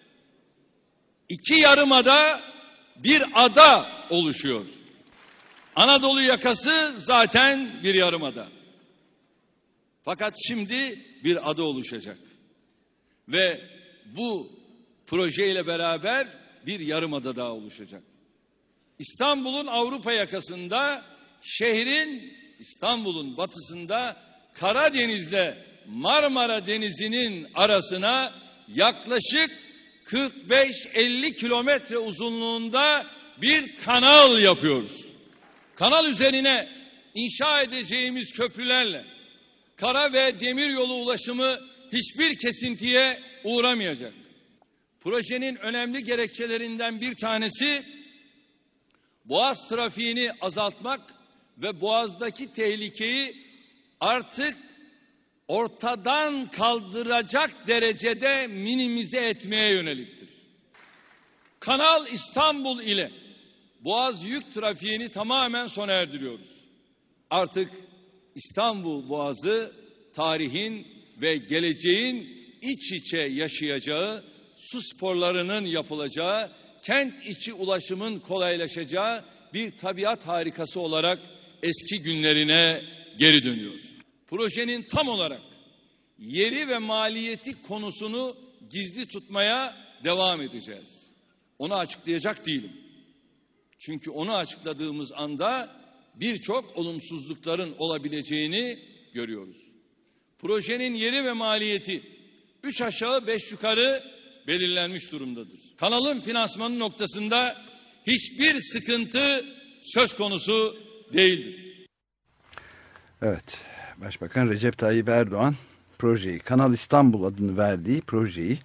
2 yarımada bir ada oluşuyor. Anadolu yakası zaten bir yarımada. Fakat şimdi bir ada oluşacak. Ve bu projeyle beraber bir yarımada daha oluşacak. İstanbul'un Avrupa yakasında, şehrin İstanbul'un batısında Karadeniz'le Marmara Denizi'nin arasına yaklaşık 45-50 kilometre uzunluğunda bir kanal yapıyoruz. Kanal üzerine inşa edeceğimiz köprülerle kara ve demiryolu ulaşımı hiçbir kesintiye uğramayacak. Projenin önemli gerekçelerinden bir tanesi Boğaz trafiğini azaltmak ve Boğaz'daki tehlikeyi artık ortadan kaldıracak derecede minimize etmeye yöneliktir. Kanal İstanbul ile Boğaz yük trafiğini tamamen sona erdiriyoruz. Artık İstanbul Boğazı tarihin ve geleceğin iç içe yaşayacağı, su sporlarının yapılacağı, kent içi ulaşımın kolaylaşacağı bir tabiat harikası olarak eski günlerine geri dönüyor. Projenin tam olarak yeri ve maliyeti konusunu gizli tutmaya devam edeceğiz. Onu açıklayacak değilim. Çünkü onu açıkladığımız anda birçok olumsuzlukların olabileceğini görüyoruz. Projenin yeri ve maliyeti 3 aşağı 5 yukarı belirlenmiş durumdadır. Kanalın finansmanı noktasında hiçbir sıkıntı söz konusu değildir. Evet, Başbakan Recep Tayyip Erdoğan projeyi, Kanal İstanbul adını verdiği projeyi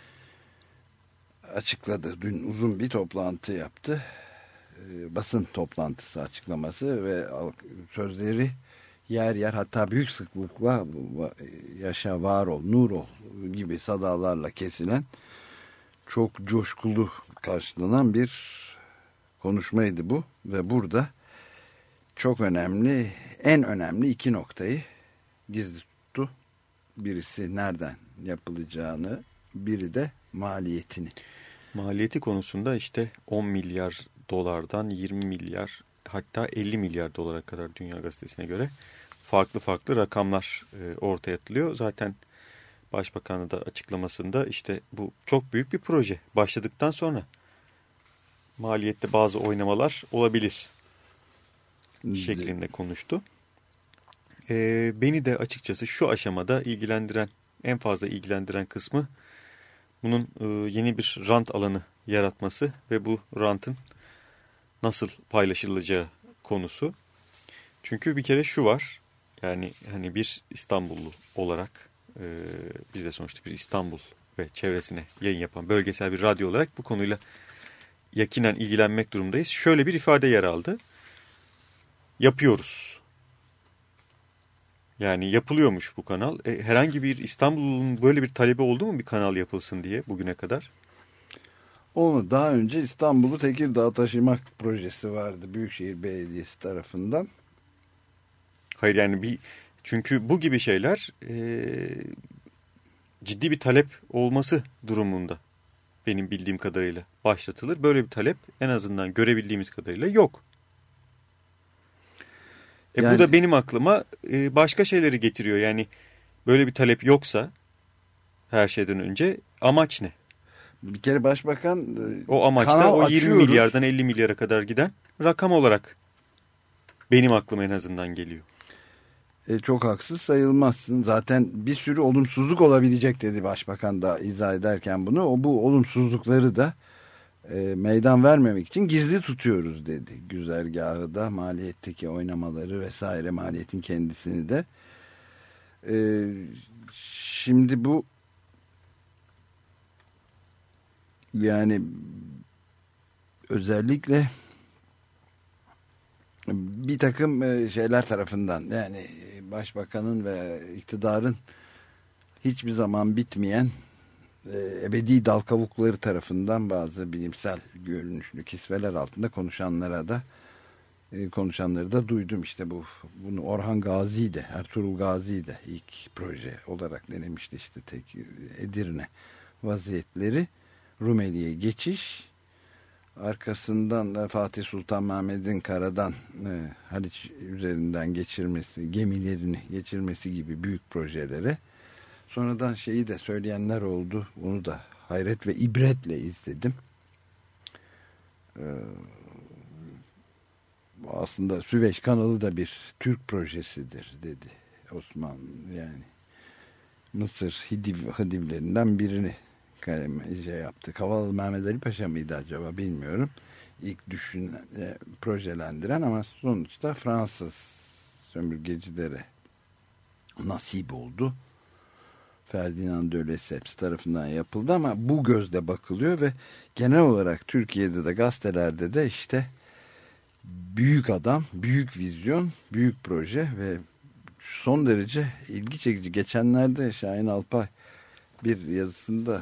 açıkladı. Dün uzun bir toplantı yaptı. Basın toplantısı açıklaması ve sözleri yer yer, hatta büyük sıklıkla yaşa var ol, nur ol gibi sadalarla kesilen, çok coşkulu karşılanan bir konuşmaydı bu. Ve burada çok önemli, en önemli 2 noktayı gizli tuttu. Birisi nereden yapılacağını, biri de maliyetini. Maliyeti konusunda işte 10 milyar dolardan 20 milyar, hatta 50 milyar dolara kadar Dünya Gazetesi'ne göre farklı farklı rakamlar ortaya atılıyor. Zaten Başbakan'ın da açıklamasında işte bu çok büyük bir proje. Başladıktan sonra maliyette bazı oynamalar olabilir şeklinde konuştu. Beni de açıkçası şu aşamada en fazla ilgilendiren kısmı bunun yeni bir rant alanı yaratması ve bu rantın nasıl paylaşılacağı konusu. Çünkü bir kere şu var, yani hani bir İstanbullu olarak biz de sonuçta bir İstanbul ve çevresine yayın yapan bölgesel bir radyo olarak bu konuyla yakinen ilgilenmek durumundayız. Şöyle bir ifade yer aldı. Yapıyoruz. Yani yapılıyormuş bu kanal. Herhangi bir İstanbul'un böyle bir talebi oldu mu bir kanal yapılsın diye bugüne kadar? Onu daha önce İstanbul'u Tekirdağ taşımak projesi vardı Büyükşehir Belediyesi tarafından. Hayır, yani çünkü bu gibi şeyler ciddi bir talep olması durumunda benim bildiğim kadarıyla başlatılır. Böyle bir talep en azından görebildiğimiz kadarıyla yok. Yani, bu da benim aklıma başka şeyleri getiriyor. Yani böyle bir talep yoksa her şeyden önce amaç ne? Bir kere Başbakan o amaçta o 20 milyardan 50 milyara kadar giden rakam olarak benim aklıma en azından geliyor. Çok haksız sayılmazsın. Zaten bir sürü olumsuzluk olabilecek dedi Başbakan da izah ederken bunu. Bu olumsuzlukları da meydan vermemek için gizli tutuyoruz dedi. Güzergahı da, maliyetteki oynamaları vesaire, maliyetin kendisini de. Şimdi bu yani özellikle bir takım şeyler tarafından, yani Başbakanın ve iktidarın hiçbir zaman bitmeyen ebedi dal kavukları tarafından bazı bilimsel görünüşlü kisveler altında konuşanları da duydum. İşte bunu Orhan Gazi de, Ertuğrul Gazi de ilk proje olarak denemişti, işte Edirne vaziyetleri, Rumeli'ye geçiş, arkasından da Fatih Sultan Mehmet'in karadan Haliç üzerinden geçirmesi, gemilerini geçirmesi gibi büyük projelere. Sonradan şeyi de söyleyenler oldu. Onu da hayret ve ibretle izledim. Aslında Süveyş kanalı da bir Türk projesidir dedi Osman. Yani Mısır Hidivlerinden birini yaptı. Kavalalı Mehmet Ali Paşa mıydı acaba bilmiyorum. İlk projelendiren, ama sonuçta Fransız sömürgecilere nasip oldu. Ferdinand de Lesseps tarafından yapıldı, ama bu gözle bakılıyor ve genel olarak Türkiye'de de, gazetelerde de işte büyük adam, büyük vizyon, büyük proje ve son derece ilgi çekici. Geçenlerde Şahin Alpay bir yazısında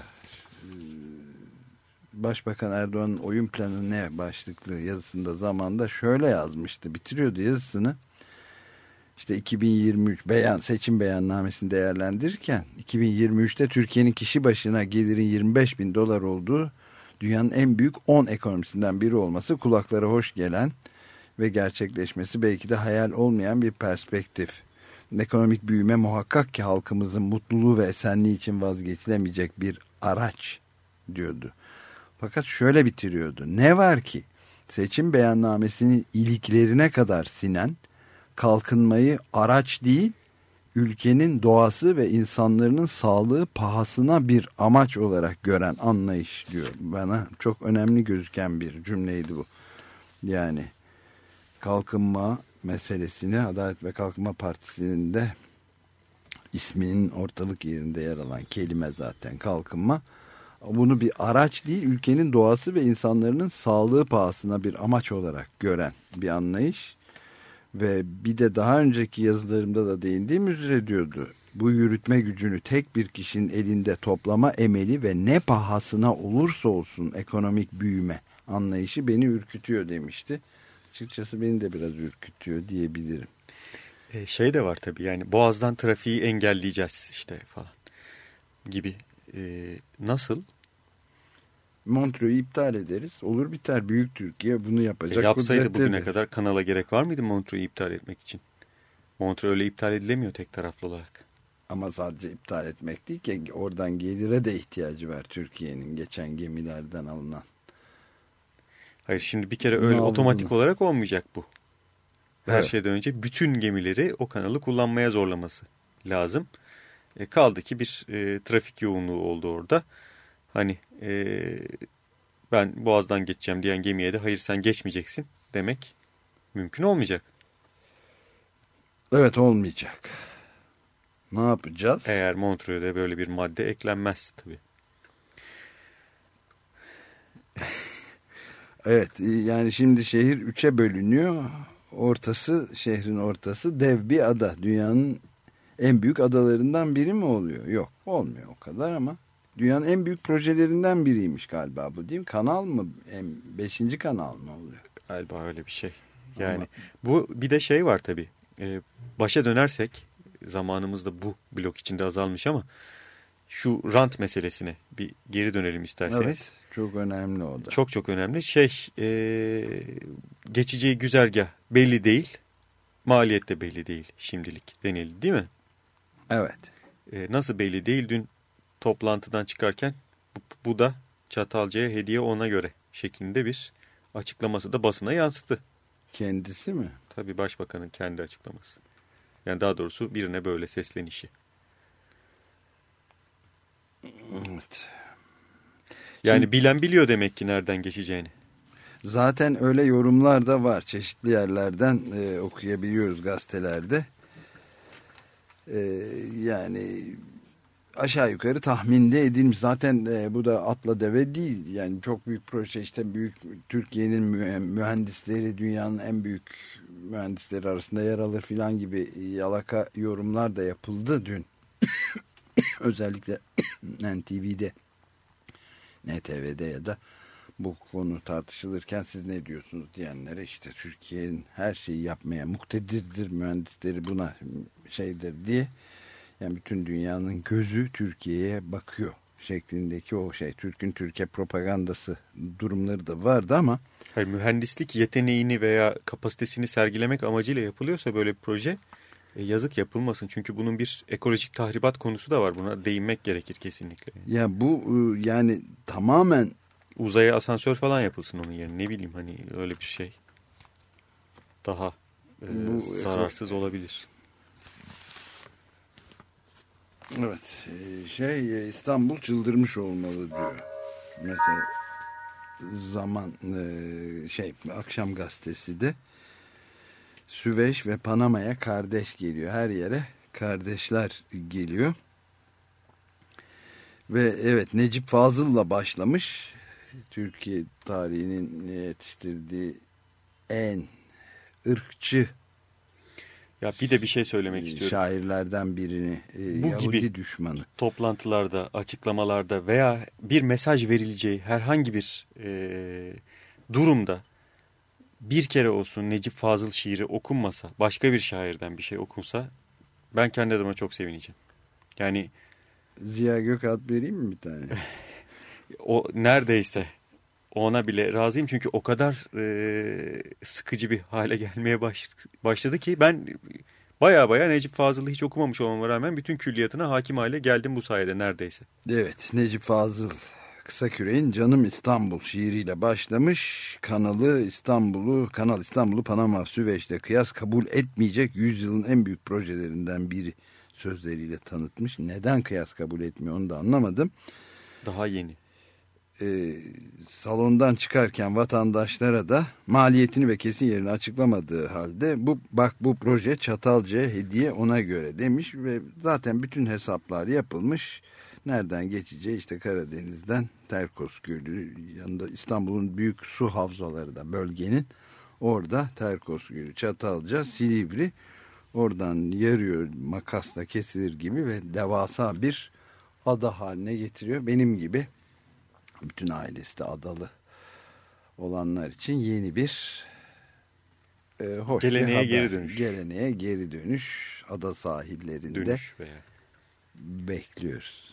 Başbakan Erdoğan'ın oyun planı ne başlıklı yazısında zamanda şöyle yazmıştı. Bitiriyordu yazısını. İşte 2023 seçim beyannamesini değerlendirirken 2023'te Türkiye'nin kişi başına gelirin $25.000 olduğu, dünyanın en büyük 10 ekonomisinden biri olması kulaklara hoş gelen ve gerçekleşmesi belki de hayal olmayan bir perspektif. Ekonomik büyüme muhakkak ki halkımızın mutluluğu ve esenliği için vazgeçilemeyecek bir araç diyordu. Fakat şöyle bitiriyordu. Ne var ki seçim beyannamesinin iliklerine kadar sinen, kalkınmayı araç değil, ülkenin doğası ve insanların sağlığı pahasına bir amaç olarak gören anlayış diyor. Bana çok önemli gözüken bir cümleydi bu. Yani kalkınma meselesini Adalet ve Kalkınma Partisi'nin de isminin ortalık yerinde yer alan kelime zaten kalkınma. Bunu bir araç değil, ülkenin doğası ve insanların sağlığı pahasına bir amaç olarak gören bir anlayış. Ve bir de daha önceki yazılarımda da değindiğim üzere diyordu. Bu yürütme gücünü tek bir kişinin elinde toplama emeli ve ne pahasına olursa olsun ekonomik büyüme anlayışı beni ürkütüyor demişti. Açıkçası beni de biraz ürkütüyor diyebilirim. Şey de var tabii, yani Boğaz'dan trafiği engelleyeceğiz işte falan gibi. Nasıl? Montreux'u iptal ederiz. Olur biter. Büyük Türkiye bunu yapacak. Yapsaydı bugüne kadar kanala gerek var mıydı Montreux'u iptal etmek için? Montreux öyle iptal edilemiyor tek taraflı olarak. Ama sadece iptal etmek değil ki, oradan gelire de ihtiyacı var Türkiye'nin, geçen gemilerden alınan. Hayır, şimdi bir kere öyle otomatik olarak olmayacak bu. Her şeyden önce bütün gemileri o kanalı kullanmaya zorlaması lazım. Kaldı ki bir trafik yoğunluğu oldu orada. Hani ben Boğaz'dan geçeceğim diyen gemiye de hayır sen geçmeyeceksin demek mümkün olmayacak. Evet, olmayacak. Ne yapacağız? Eğer Montreux'de böyle bir madde eklenmez tabii. Evet, yani şimdi şehir 3'e bölünüyor. Şehrin ortası dev bir ada. Dünyanın en büyük adalarından biri mi oluyor? Yok, olmuyor o kadar ama dünyanın en büyük projelerinden biriymiş galiba bu, değil mi? Kanal mı? 5. kanal mı oluyor? Galiba öyle bir şey. Yani ama bu bir de şey var tabii. Başa dönersek, zamanımız da bu blok içinde azalmış ama şu rant meselesine bir geri dönelim isterseniz. Evet, çok önemli o da. Çok çok önemli. Geçeceği güzergah belli değil. Maliyet de belli değil şimdilik denildi, değil mi? Evet. Nasıl belli değil? Dün toplantıdan çıkarken bu da Çatalca'ya hediye ona göre şeklinde bir açıklaması da basına yansıdı. Kendisi mi? Tabii başbakanın kendi açıklaması. Yani daha doğrusu birine böyle seslenişi. Evet. Yani şimdi, bilen biliyor demek ki nereden geçeceğini. Zaten öyle yorumlar da var. Çeşitli yerlerden okuyabiliyoruz gazetelerde. Yani aşağı yukarı tahminde edilmiş. Zaten bu da atla deve değil. Yani çok büyük proje, işte büyük Türkiye'nin mühendisleri dünyanın en büyük mühendisleri arasında yer alır filan gibi yalaka yorumlar da yapıldı dün. Özellikle NTV'de, NTV'de ya da bu konu tartışılırken siz ne diyorsunuz diyenlere, işte Türkiye'nin her şeyi yapmaya muktedirdir, mühendisleri buna şeydir diye, yani bütün dünyanın gözü Türkiye'ye bakıyor şeklindeki o şey, Türkiye propagandası durumları da vardı ama hayır, mühendislik yeteneğini veya kapasitesini sergilemek amacıyla yapılıyorsa böyle bir proje, yazık yapılmasın. Çünkü bunun bir ekolojik tahribat konusu da var. Buna değinmek gerekir kesinlikle. Ya bu yani tamamen uzaya asansör falan yapılsın onun yerine, ne bileyim, hani öyle bir şey daha zararsız olabilir. Evet, İstanbul çıldırmış olmalı diyor. Mesela Akşam Gazetesi de Süveyş ve Panama'ya kardeş geliyor. Her yere kardeşler geliyor. Ve evet, Necip Fazıl'la başlamış. Türkiye tarihinin yetiştirdiği en ırkçı, ya bir de bir şey söylemek istiyorum. Şairlerden birini, bu Yahudi gibi düşmanı. Toplantılarda, açıklamalarda veya bir mesaj verileceği herhangi bir durumda bir kere olsun Necip Fazıl şiiri okunmasa, başka bir şairden bir şey okunsa, ben kendi adıma çok sevineceğim. Yani Ziya Gökalp vereyim mi bir tane? O neredeyse ona bile razıyım, çünkü o kadar sıkıcı bir hale gelmeye başladı ki ben baya Necip Fazıl'ı hiç okumamış olmama rağmen bütün külliyatına hakim hale geldim bu sayede neredeyse. Evet, Necip Fazıl Kısaküre'nin Canım İstanbul şiiriyle başlamış. Kanal İstanbul'u Panama Süveyş'te kıyas kabul etmeyecek 100 yılın en büyük projelerinden biri sözleriyle tanıtmış. Neden kıyas kabul etmiyor onu da anlamadım. Daha yeni. Salondan çıkarken vatandaşlara da maliyetini ve kesin yerini açıklamadığı halde bu proje Çatalca'ya hediye ona göre demiş ve zaten bütün hesaplar yapılmış. Nereden geçeceği işte Karadeniz'den Terkos Gölü yanında İstanbul'un büyük su havzaları da bölgenin orada Terkos Gölü, Çatalca, Silivri oradan yarıyor makasla kesilir gibi ve devasa bir ada haline getiriyor. Benim gibi bütün ailesi de adalı olanlar için yeni bir hoş geleneğe bir haber. Geri dönüş. Geleneğe geri dönüş ada sahillerinde Dönüş veya. bekliyoruz.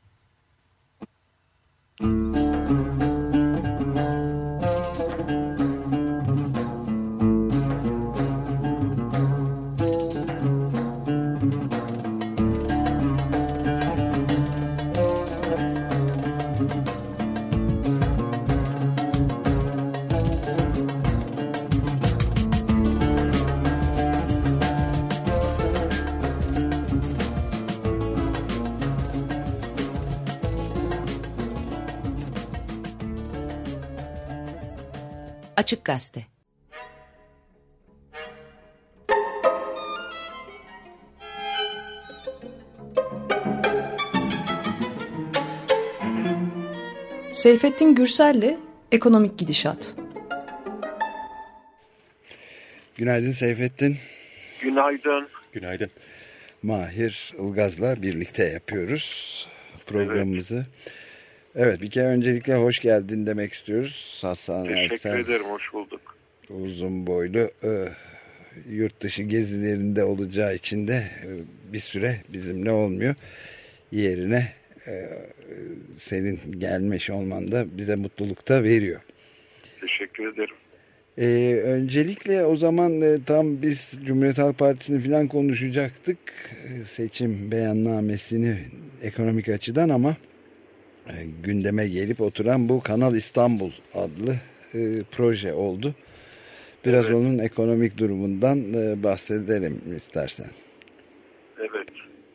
Açık Gazete. Seyfettin Gürsel'le Ekonomik Gidişat. Günaydın Seyfettin. Günaydın. Günaydın. Mahir Ilgaz'la birlikte yapıyoruz programımızı. Evet, bir kere öncelikle hoş geldin demek istiyoruz. Hasan Teşekkür ederim, hoş bulduk. Uzun boylu yurt dışı gezilerinde olacağı için de bir süre bizimle olmuyor. Yerine senin gelmiş olman da bize mutluluk da veriyor. Teşekkür ederim. Öncelikle o zaman tam biz Cumhuriyet Halk Partisi'ni falan konuşacaktık. Seçim beyannamesini ekonomik açıdan ama gündeme gelip oturan bu Kanal İstanbul adlı proje oldu. Biraz evet, onun ekonomik durumundan bahsedelim istersen. Evet.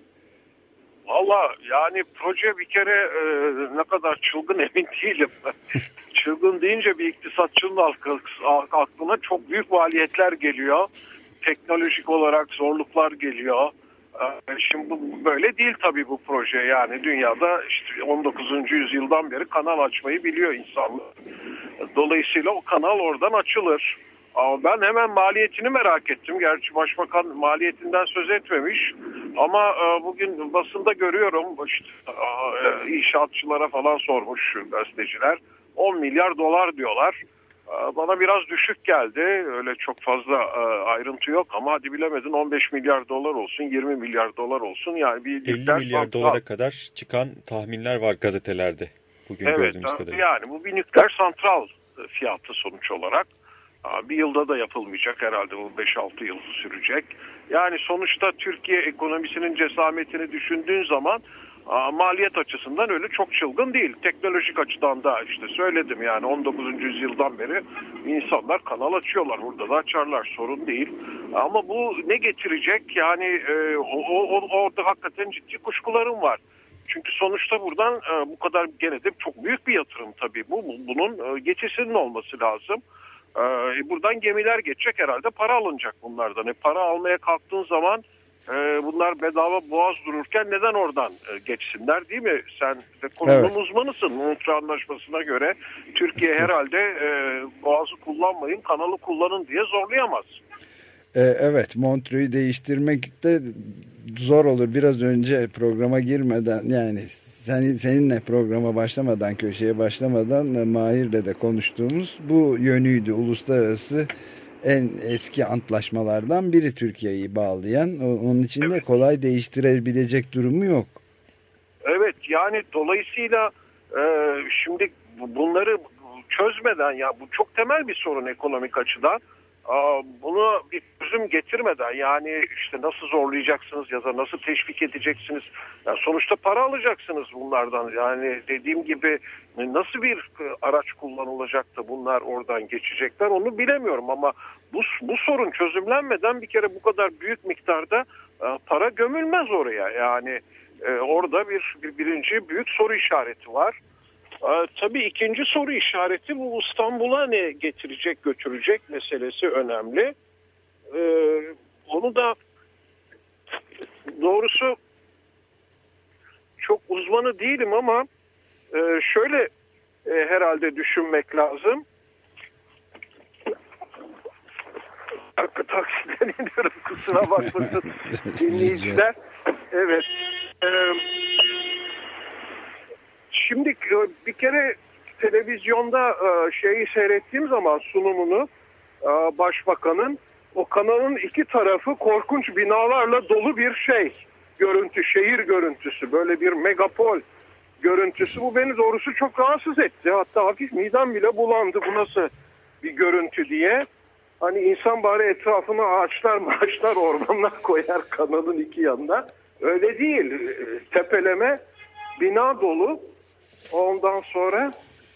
Valla yani proje bir kere ne kadar çılgın emin değilim. Çılgın deyince bir iktisatçının aklına çok büyük maliyetler geliyor. Teknolojik olarak zorluklar geliyor. Şimdi bu böyle değil tabii bu proje. Yani dünyada işte 19. yüzyıldan beri kanal açmayı biliyor insanlar. Dolayısıyla o kanal oradan açılır. Ama ben hemen maliyetini merak ettim. Gerçi Başbakan maliyetinden söz etmemiş. Ama bugün basında görüyorum işte, inşaatçılara falan sormuş gazeteciler. 10 milyar dolar diyorlar. Bana biraz düşük geldi. Öyle çok fazla ayrıntı yok ama hadi bilemedin 15 milyar dolar olsun, 20 milyar dolar olsun. Yani bir 50 milyar dolara kadar çıkan tahminler var gazetelerde. Bugün gördüğümüz kadarıyla. Yani bu bir nükleer santral fiyatı sonuç olarak. Bir yılda da yapılmayacak herhalde, bu 5-6 yıl sürecek. Yani sonuçta Türkiye ekonomisinin cesametini düşündüğün zaman maliyet açısından öyle çok çılgın değil. Teknolojik açıdan da işte söyledim yani 19. yüzyıldan beri insanlar kanal açıyorlar. Burada da açarlar, sorun değil. Ama bu ne getirecek? Yani orada hakikaten ciddi kuşkularım var. Çünkü sonuçta buradan bu kadar gene de çok büyük bir yatırım tabii bu. Bunun geçişinin olması lazım. Buradan gemiler geçecek herhalde, para alınacak bunlardan. Para almaya kalktığın zaman bunlar bedava boğaz dururken neden oradan geçsinler, değil mi? Sen de konunun uzmanısın. Montreux Anlaşması'na göre Türkiye herhalde boğazı kullanmayın, kanalı kullanın diye zorlayamaz. Evet, Montreux'u değiştirmek de zor olur. Biraz önce programa girmeden yani seninle programa başlamadan, köşeye başlamadan Mahir'le de konuştuğumuz bu yönüydü. Uluslararası en eski antlaşmalardan biri Türkiye'yi bağlayan. Onun için de kolay değiştirebilecek durumu yok. Evet, yani dolayısıyla şimdi bunları çözmeden, ya bu çok temel bir sorun ekonomik açıdan. Bunu bir çözüm getirmeden, yani işte nasıl zorlayacaksınız ya da nasıl teşvik edeceksiniz? Yani sonuçta para alacaksınız bunlardan. Yani dediğim gibi nasıl bir araç kullanılacak da bunlar oradan geçecekler onu bilemiyorum. Ama bu sorun çözümlenmeden bir kere bu kadar büyük miktarda para gömülmez oraya. Yani orada birinci büyük soru işareti var. Tabii ikinci soru işareti bu İstanbul'a ne getirecek, götürecek meselesi önemli. Onu da doğrusu çok uzmanı değilim ama şöyle herhalde düşünmek lazım. Taksiden iniyorum, kusura bakmasın dinleyiciler. Evet. Şimdi bir kere televizyonda şeyi seyrettiğim zaman sunumunu başbakanın, o kanalın iki tarafı korkunç binalarla dolu bir görüntü, şehir görüntüsü, böyle bir megapol görüntüsü. Bu beni doğrusu çok rahatsız etti. Hatta hafif midem bile bulandı, bu nasıl bir görüntü diye. Hani insan bari etrafına ağaçlar, ormanlar koyar kanalın iki yanına. Öyle değil, tepeleme bina dolu. Ondan sonra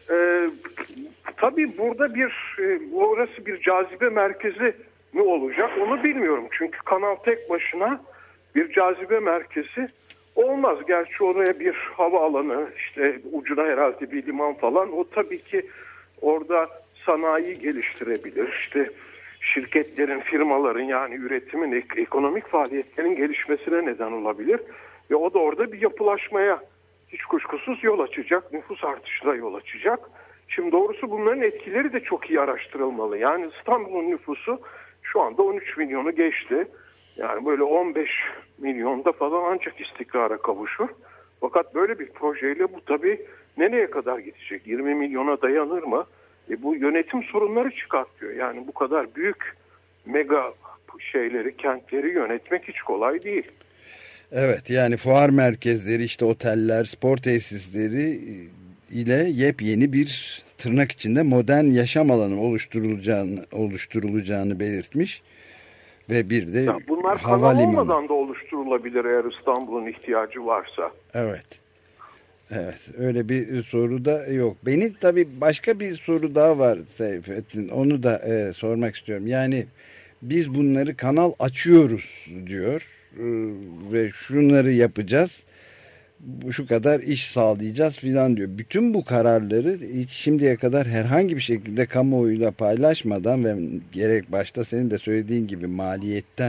tabii burada orası bir cazibe merkezi mi olacak onu bilmiyorum. Çünkü kanal tek başına bir cazibe merkezi olmaz. Gerçi oraya bir havaalanı, işte ucuna herhalde bir liman falan, o tabii ki orada sanayi geliştirebilir. İşte şirketlerin, firmaların, yani üretimin, ekonomik faaliyetlerin gelişmesine neden olabilir. Ve o da orada bir yapılaşmaya hiç kuşkusuz yol açacak, nüfus artışına yol açacak. Şimdi doğrusu bunların etkileri de çok iyi araştırılmalı. Yani İstanbul'un nüfusu şu anda 13 milyonu geçti. Yani böyle 15 milyonda falan ancak istikrara kavuşur. Fakat böyle bir projeyle bu tabii nereye kadar gidecek? 20 milyona dayanır mı? Bu yönetim sorunları çıkartıyor. Yani bu kadar büyük mega kentleri yönetmek hiç kolay değil. Evet, yani fuar merkezleri, işte oteller, spor tesisleri ile yepyeni bir tırnak içinde modern yaşam alanı oluşturulacağını belirtmiş. Ve bir de ya bunlar havalimanı olmadan da oluşturulabilir eğer İstanbul'un ihtiyacı varsa. Evet. Evet, öyle bir soru da yok. Benim tabii başka bir soru daha var Seyfettin. Onu da sormak istiyorum. Yani biz bunları kanal açıyoruz diyor ve şunları yapacağız, şu kadar iş sağlayacağız filan diyor. Bütün bu kararları hiç şimdiye kadar herhangi bir şekilde kamuoyuyla paylaşmadan ve gerek başta senin de söylediğin gibi maliyetten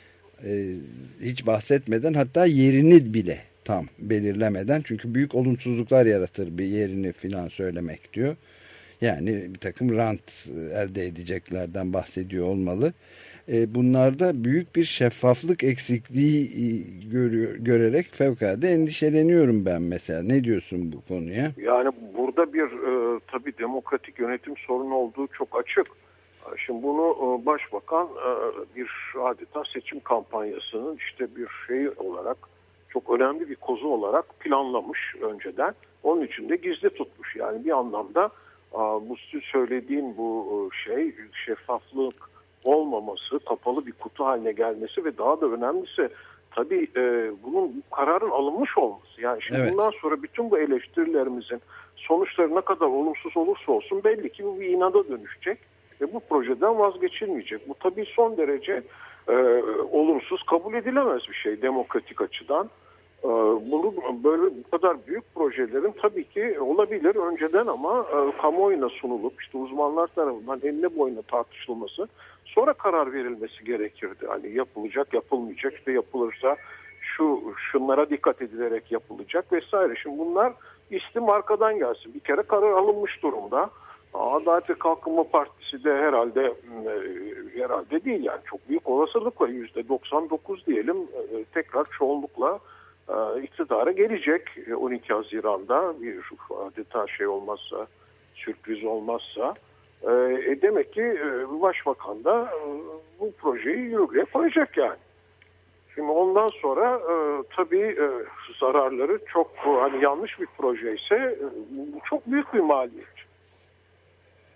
hiç bahsetmeden, hatta yerini bile tam belirlemeden, çünkü büyük olumsuzluklar yaratır bir yerini filan söylemek diyor. Yani bir takım rant elde edeceklerden bahsediyor olmalı. Bunlarda büyük bir şeffaflık eksikliği görerek fevkalade endişeleniyorum ben mesela. Ne diyorsun bu konuya? Yani burada bir tabii demokratik yönetim sorunu olduğu çok açık. Şimdi bunu başbakan bir adeta seçim kampanyasının işte bir olarak, çok önemli bir kozu olarak planlamış önceden. Onun için de gizli tutmuş. Yani bir anlamda bu söylediğin bu şeffaflık olmaması, kapalı bir kutu haline gelmesi ve daha da önemlisi tabii bunun kararın alınmış olması. Yani şimdi evet, bundan sonra bütün bu eleştirilerimizin sonuçları ne kadar olumsuz olursa olsun belli ki bu bir inada dönüşecek ve bu projeden vazgeçilmeyecek. Bu tabii son derece olumsuz, kabul edilemez bir şey demokratik açıdan. Bunu böyle bu kadar büyük projelerin tabii ki olabilir önceden ama kamuoyuna sunulup işte uzmanlar tarafından enine boyuna tartışılması, sonra karar verilmesi gerekirdi. Hani yapılacak, yapılmayacak, işte yapılırsa şunlara dikkat edilerek yapılacak vesaire. Şimdi bunlar istim arkadan gelsin. Bir kere karar alınmış durumda. Adalet ve Kalkınma Partisi de herhalde değil, yani çok büyük olasılıkla %99 diyelim tekrar çoğunlukla iktidara gelecek 12 Haziran'da, bir adeta olmazsa, sürpriz olmazsa. Demek ki Başbakan da bu projeyi yürürlüğe koyacak yani. Şimdi ondan sonra tabii zararları çok, hani yanlış bir proje ise bu çok büyük bir maliyet.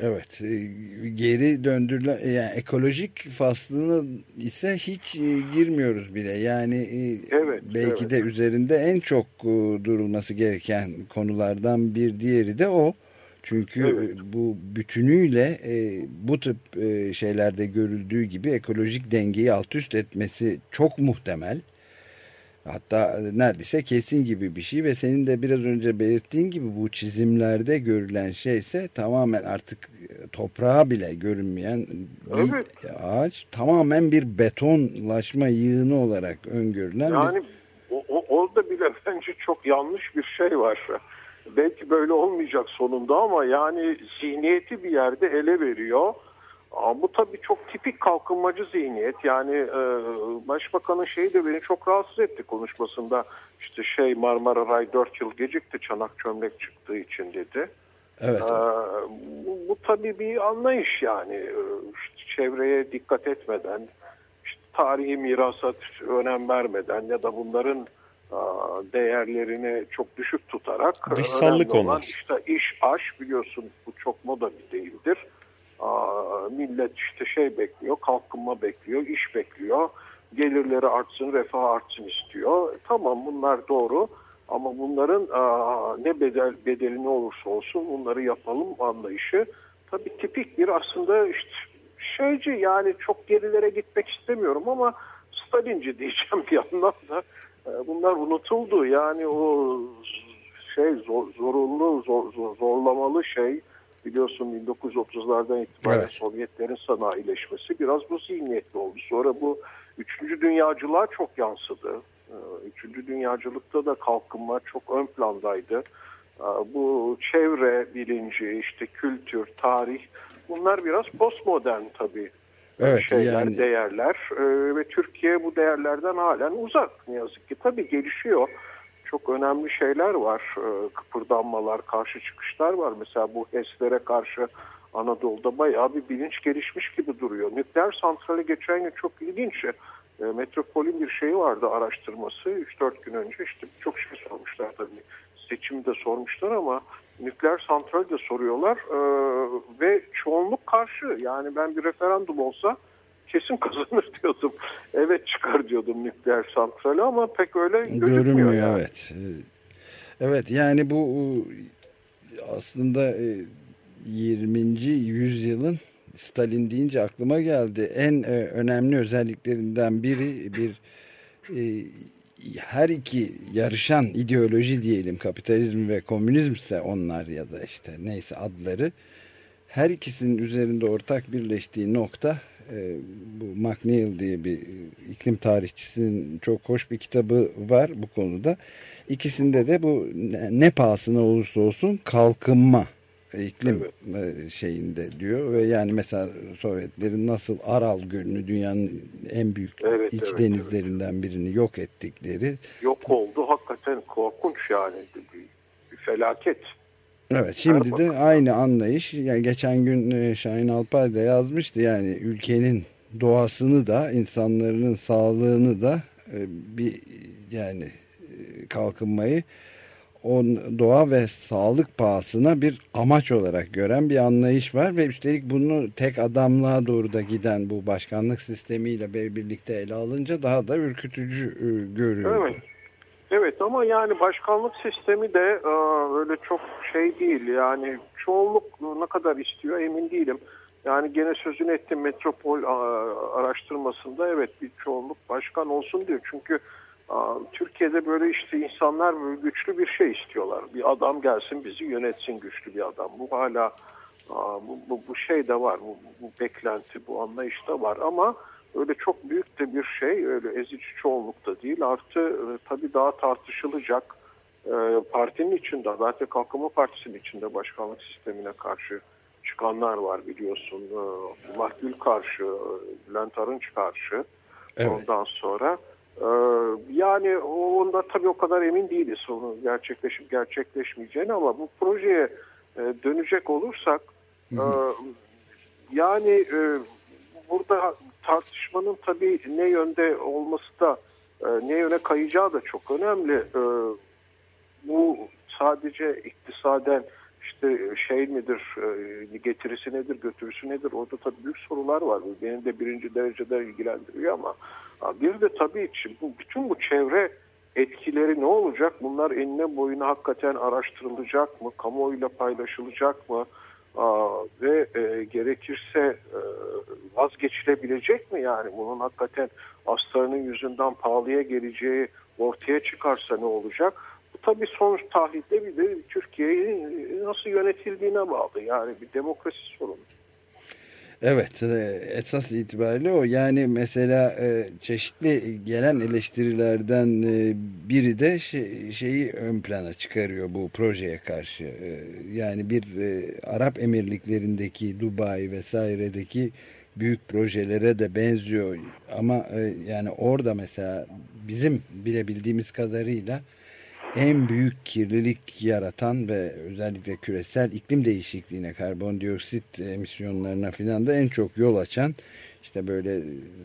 Evet, geri döndürülen yani ekolojik faslına ise hiç girmiyoruz bile. Yani belki de üzerinde en çok durulması gereken konulardan bir diğeri de o. Çünkü bu bütünüyle bu tip şeylerde görüldüğü gibi ekolojik dengeyi alt üst etmesi çok muhtemel. Hatta neredeyse kesin gibi bir şey ve senin de biraz önce belirttiğin gibi bu çizimlerde görülen şey ise tamamen artık toprağa bile görünmeyen bir ağaç, tamamen bir betonlaşma yığını olarak öngörülen. Yani orada bile bence çok yanlış bir şey var. Belki böyle olmayacak sonunda ama yani zihniyeti bir yerde ele veriyor. Bu tabii çok tipik kalkınmacı zihniyet. Yani Başbakanın şeyi de beni çok rahatsız etti konuşmasında. İşte Marmara Ray 4 yıl gecikti çanak çömlek çıktığı için dedi. Evet. Bu tabii bir anlayış yani. İşte çevreye dikkat etmeden, işte tarihi mirasa önem vermeden ya da bunların değerlerini çok düşük tutarak dışsallık önemli olan onlar. işte iş aş biliyorsun bu çok moda bir değildir. Millet işte bekliyor, kalkınma bekliyor, iş bekliyor, gelirleri artsın, refah artsın istiyor. Tamam bunlar doğru ama bunların ne bedeli ne olursa olsun bunları yapalım anlayışı. Tabii tipik bir aslında işte yani çok gerilere gitmek istemiyorum ama Stalinci diyeceğim bir yandan da bunlar unutuldu. Yani o zorlamalı biliyorsun 1930'lardan itibaren Sovyetlerin sanayileşmesi biraz bu zihniyetli oldu. Sonra bu 3. dünyacılığa çok yansıdı. 3. dünyacılıkta da kalkınma çok ön plandaydı. Bu çevre bilinci, işte kültür, tarih bunlar biraz postmodern tabii. Değerler ve Türkiye bu değerlerden halen uzak ne yazık ki. Tabii gelişiyor. Çok önemli şeyler var. Kıpırdanmalar, karşı çıkışlar var. Mesela bu HES'lere karşı Anadolu'da bayağı bir bilinç gelişmiş gibi duruyor. Nükleer santrali geçen gün çok ilginç. Metropol'ün bir şeyi vardı araştırması. 3-4 gün önce çok şey sormuşlar tabii. Seçimi de sormuşlar ama nükleer santrali de soruyorlar. Ve çoğunluk karşı. Yani ben bir referandum olsa kesin kazanır diyordum. Evet çıkar diyordum nükleer santrali ama pek öyle gözükmüyor. Yani. Evet. Evet yani bu aslında 20. yüzyılın Stalin deyince aklıma geldi. En önemli özelliklerinden biri her iki yarışan ideoloji diyelim kapitalizm ve komünizmse onlar ya da işte neyse adları her ikisinin üzerinde ortak birleştiği nokta bu McNeill diye bir iklim tarihçisinin çok hoş bir kitabı var bu konuda. İkisinde de bu ne pahasına olursa olsun kalkınma iklim şeyinde diyor ve yani mesela Sovyetlerin nasıl Aral Gölü'nü dünyanın en büyük iç denizlerinden birini yok ettikleri. Yok oldu hakikaten korkunç yani bir felaket. Evet şimdi de aynı anlayış yani geçen gün Şahin Alpay da yazmıştı yani ülkenin doğasını da insanların sağlığını da bir yani kalkınmayı doğa ve sağlık pahasına bir amaç olarak gören bir anlayış var ve üstelik bunu tek adamlığa doğru da giden bu başkanlık sistemiyle birlikte ele alınca daha da ürkütücü görüyordu. Evet ama yani başkanlık sistemi de öyle çok değil yani çoğunluk ne kadar istiyor emin değilim. Yani gene sözünü ettim Metropol araştırmasında bir çoğunluk başkan olsun diyor çünkü Türkiye'de böyle işte insanlar böyle güçlü bir şey istiyorlar. Bir adam gelsin bizi yönetsin güçlü bir adam. Bu hala bu şey de var. Bu beklenti, bu anlayış da var ama öyle çok büyük de bir şey, öyle ezici çoğunlukta değil. Artı tabii daha tartışılacak partinin içinde, Adalet ve Kalkınma Partisi'nin içinde başkanlık sistemine karşı çıkanlar var biliyorsun. Mahgül karşı, Bülent Arınç karşı. Ondan sonra yani onda tabii o kadar emin değiliz onun gerçekleşip gerçekleşmeyeceğini ama bu projeye dönecek olursak yani burada tartışmanın tabii ne yönde olması da ne yöne kayacağı da çok önemli. Bu sadece iktisaden işte işte şey midir, getirisi nedir, götürüsü nedir? Orada tabii büyük sorular var. Beni de birinci derecede ilgilendiriyor ama bir de tabii bütün bu çevre etkileri ne olacak? Bunlar enine boyuna hakikaten araştırılacak mı? Kamuoyuyla paylaşılacak mı? Ve gerekirse vazgeçilebilecek mi? Yani bunun hakikaten astarının yüzünden pahalıya geleceği ortaya çıkarsa ne olacak? Bu tabii sonuç tahlilde bir de Türkiye'yi nasıl yönetildiğine bağlı. Yani bir demokrasi sorunu. Evet, esas itibariyle o. Yani mesela çeşitli gelen eleştirilerden biri de şeyi ön plana çıkarıyor bu projeye karşı. Yani bir Arap Emirlikleri'ndeki, Dubai vesairedeki büyük projelere de benziyor. Ama yani orada mesela bizim bilebildiğimiz kadarıyla en büyük kirlilik yaratan ve özellikle küresel iklim değişikliğine, karbondioksit emisyonlarına filan da en çok yol açan işte böyle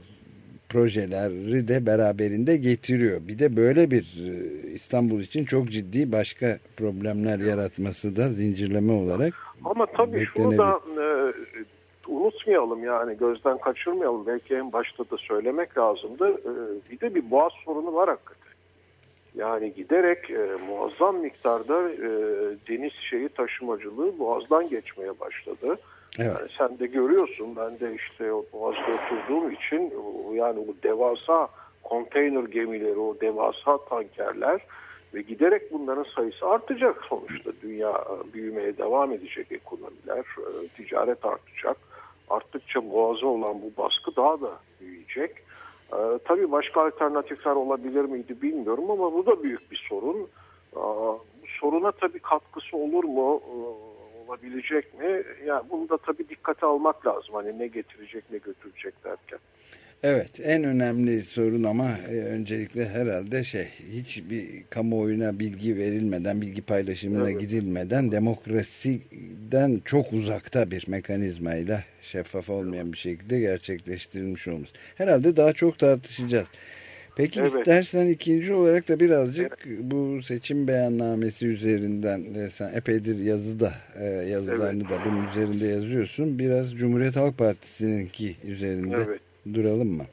projeleri de beraberinde getiriyor. Bir de böyle bir İstanbul için çok ciddi başka problemler yaratması da zincirleme olarak ama tabii şunu da unutmayalım, yani gözden kaçırmayalım. Belki en başta da söylemek lazımdı. Bir de bir boğaz sorunu var hakikaten. Yani giderek muazzam miktarda deniz taşımacılığı boğazdan geçmeye başladı. Evet. Yani sen de görüyorsun, ben de işte o boğazda oturduğum için yani o devasa konteyner gemileri, o devasa tankerler ve giderek bunların sayısı artacak sonuçta. Dünya büyümeye devam edecek, ekonomiler, ticaret artacak. Arttıkça boğaza olan bu baskı daha da büyüyecek. Tabii başka alternatifler olabilir miydi bilmiyorum ama bu da büyük bir sorun. Bu soruna tabii katkısı olur mu, olabilecek mi? Yani bunu da tabii dikkate almak lazım. Hani ne getirecek, ne götürecek derken. Evet, en önemli sorun ama öncelikle herhalde hiçbir kamuoyuna bilgi verilmeden, bilgi paylaşımına gidilmeden demokrasiden çok uzakta bir mekanizmayla şeffaf olmayan bir şekilde gerçekleştirilmiş olması. Herhalde daha çok tartışacağız. Peki istersen ikinci olarak da birazcık bu seçim beyannamesi üzerinden sen epeydir yazılarını da bunun üzerinde yazıyorsun. Biraz Cumhuriyet Halk Partisi'ninki üzerinde duralım mı?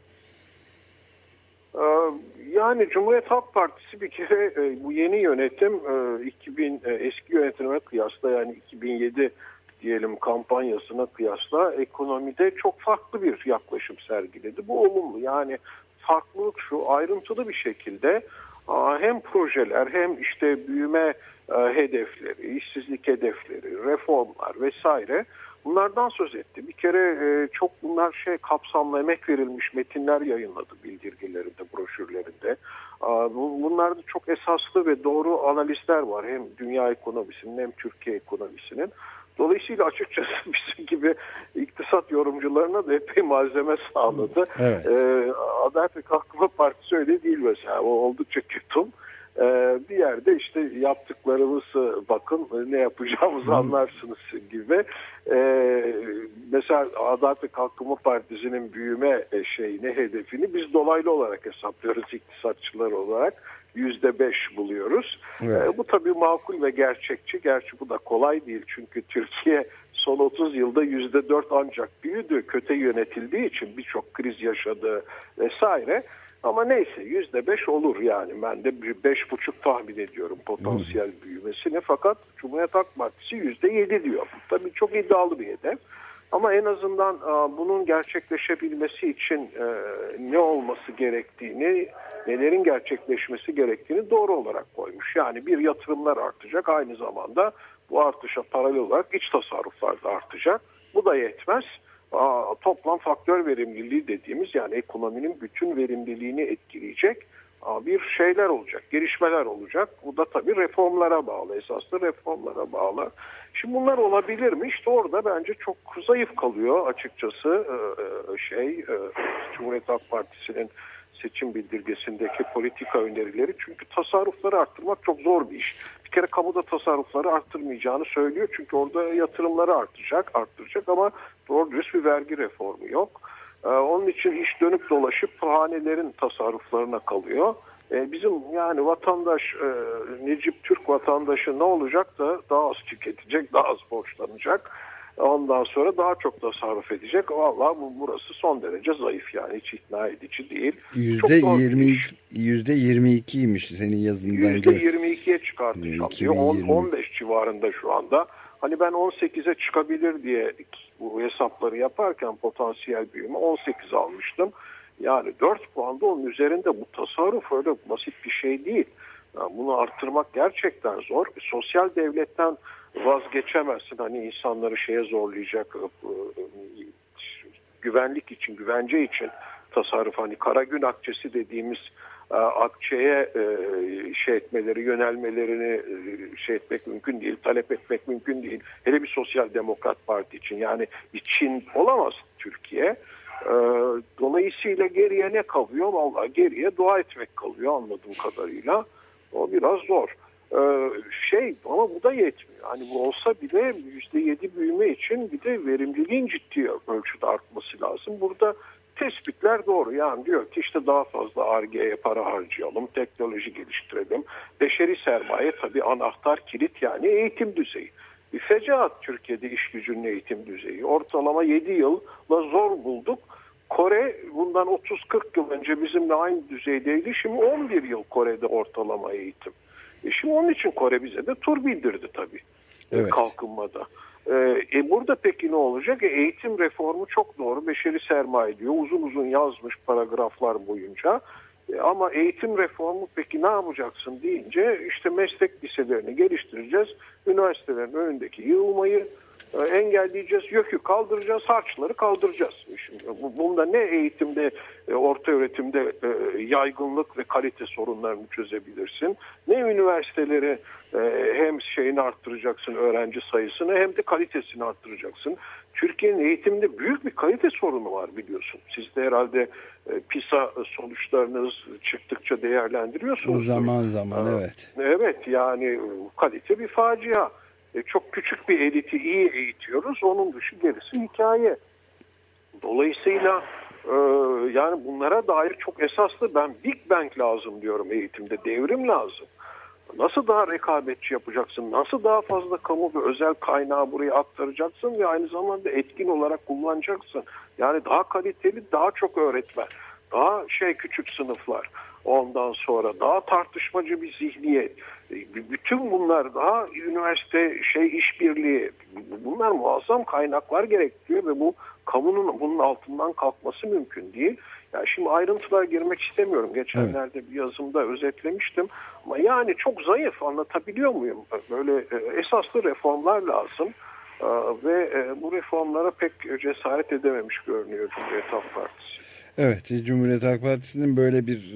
Yani Cumhuriyet Halk Partisi bir kere bu yeni yönetim eski yönetime kıyasla, yani 2007 diyelim kampanyasına kıyasla ekonomide çok farklı bir yaklaşım sergiledi. Bu olumlu. Yani farklılık şu: ayrıntılı bir şekilde hem projeler hem işte büyüme hedefleri, işsizlik hedefleri, reformlar vesaire, bunlardan söz etti. Bir kere çok bunlar kapsamlı, emek verilmiş metinler yayınladı bildirgelerinde, broşürlerinde. Bunlarda çok esaslı ve doğru analizler var. Hem dünya ekonomisinin hem Türkiye ekonomisinin. Dolayısıyla açıkçası bizim gibi iktisat yorumcularına da epey malzeme sağladı. Evet. Adalet ve Kalkınma Partisi öyle değil mesela. O oldukça ketum. Bir yerde işte yaptıklarımızı bakın, ne yapacağımızı anlarsınız gibi. Mesela Adalet ve Kalkınma Partisi'nin büyüme hedefini biz dolaylı olarak hesaplıyoruz iktisatçılar olarak. %5 buluyoruz. Evet. Bu tabii makul ve gerçekçi. Gerçi bu da kolay değil. Çünkü Türkiye son 30 yılda %4 ancak büyüdü. Kötü yönetildiği için birçok kriz yaşadı vesaire. Ama neyse %5 olur yani. Ben de 5,5 tahmin ediyorum potansiyel büyümesini. Fakat Cumhuriyet Halk Partisi %7 diyor. Bu tabii çok iddialı bir hedef. Ama en azından bunun gerçekleşebilmesi için ne olması gerektiğini, nelerin gerçekleşmesi gerektiğini doğru olarak koymuş. Yani bir, yatırımlar artacak, aynı zamanda bu artışa paralel olarak iç tasarruflar da artacak. Bu da yetmez. Toplam faktör verimliliği dediğimiz, yani ekonominin bütün verimliliğini etkileyecek bir şeyler olacak, gelişmeler olacak. Bu da tabii reformlara bağlı, esaslı reformlara bağlı. Şimdi bunlar olabilir mi? İşte orada bence çok zayıf kalıyor açıkçası Cumhuriyet Halk Partisi'nin seçim bildirgesindeki politika önerileri. Çünkü tasarrufları arttırmak çok zor bir iş. Bir kere kamuda tasarrufları arttırmayacağını söylüyor. Çünkü orada yatırımları arttıracak ama doğru dürüst bir vergi reformu yok. Onun için iş dönüp dolaşıp hanelerin tasarruflarına kalıyor. Bizim yani vatandaş, Necip Türk vatandaşı ne olacak da daha az tüketecek, daha az borçlanacak. Ondan sonra daha çok tasarruf edecek. Vallahi burası son derece zayıf, yani hiç ikna edici değil. %22'ymiş senin yazından. %22'ye çıkartmış. 15 civarında şu anda. Hani ben 18'e çıkabilir diye bu hesapları yaparken potansiyel büyüme 18 almıştım. Yani 4 puan da onun üzerinde. Bu tasarruf öyle basit bir şey değil. Yani bunu arttırmak gerçekten zor. Sosyal devletten vazgeçemezsin. Hani insanları şeye zorlayacak, güvenlik için, güvence için tasarruf. Hani kara gün akçesi dediğimiz akçeye yönelmelerini etmek mümkün değil, talep etmek mümkün değil. Hele bir sosyal demokrat parti için, yani bir Çin olamaz Türkiye. Dolayısıyla geriye ne kalıyor? Vallahi geriye dua etmek kalıyor anladığım kadarıyla. O biraz zor. Ama bu da yetmiyor. Hani bu olsa bile %7 büyüme için bir de verimliliğin ciddi ölçüde artması lazım. Burada tespitler doğru. Yani diyor ki işte daha fazla Ar-Ge'ye para harcayalım, teknoloji geliştirelim. Beşeri sermaye tabii anahtar kilit, yani eğitim düzeyi. Bir fecaat Türkiye'de iş gücünün eğitim düzeyi. Ortalama 7 yılla zor bulduk. Kore bundan 30-40 yıl önce bizimle aynı düzeydeydi. Şimdi 11 yıl Kore'de ortalama eğitim. Şimdi onun için Kore bize de tur bildirdi tabii. Evet. Kalkınmada. Burada peki ne olacak? Eğitim reformu çok doğru. Beşeri sermaye diyor. Uzun uzun yazmış paragraflar boyunca. Ama eğitim reformu peki ne yapacaksın deyince işte meslek liselerini geliştireceğiz. Üniversitelerin önündeki yığılmayı engelleyeceğiz. YÖK'ü kaldıracağız. Harçları kaldıracağız. Şimdi bunda ne eğitimde, orta öğretimde yaygınlık ve kalite sorunlarını çözebilirsin. Ne üniversiteleri hem arttıracaksın, öğrenci sayısını, hem de kalitesini arttıracaksın. Türkiye'nin eğitimde büyük bir kalite sorunu var biliyorsun. Siz de herhalde PISA sonuçlarınız çıktıkça değerlendiriyorsunuz. Zaman evet. Evet, yani kalite bir facia. Çok küçük bir eliti iyi eğitiyoruz. Onun dışı gerisi hikaye. Dolayısıyla yani bunlara dair çok esaslı, ben Big Bang lazım diyorum eğitimde. Devrim lazım. Nasıl daha rekabetçi yapacaksın? Nasıl daha fazla kamu ve özel kaynağı buraya aktaracaksın ve aynı zamanda etkin olarak kullanacaksın? Yani daha kaliteli, daha çok öğretmen, daha küçük sınıflar, ondan sonra daha tartışmacı bir zihniyet. Bütün bunlar, daha üniversite işbirliği, bunlar muazzam kaynaklar gerektiriyor ve bu kamunun bunun altından kalkması mümkün değil. Yani şimdi ayrıntılara girmek istemiyorum. Geçenlerde bir yazımda özetlemiştim. Ama yani çok zayıf, anlatabiliyor muyum? Böyle esaslı reformlar lazım. Ve bu reformlara pek cesaret edememiş görünüyor Cumhuriyet Halk Partisi. Evet, Cumhuriyet Halk Partisi'nin böyle bir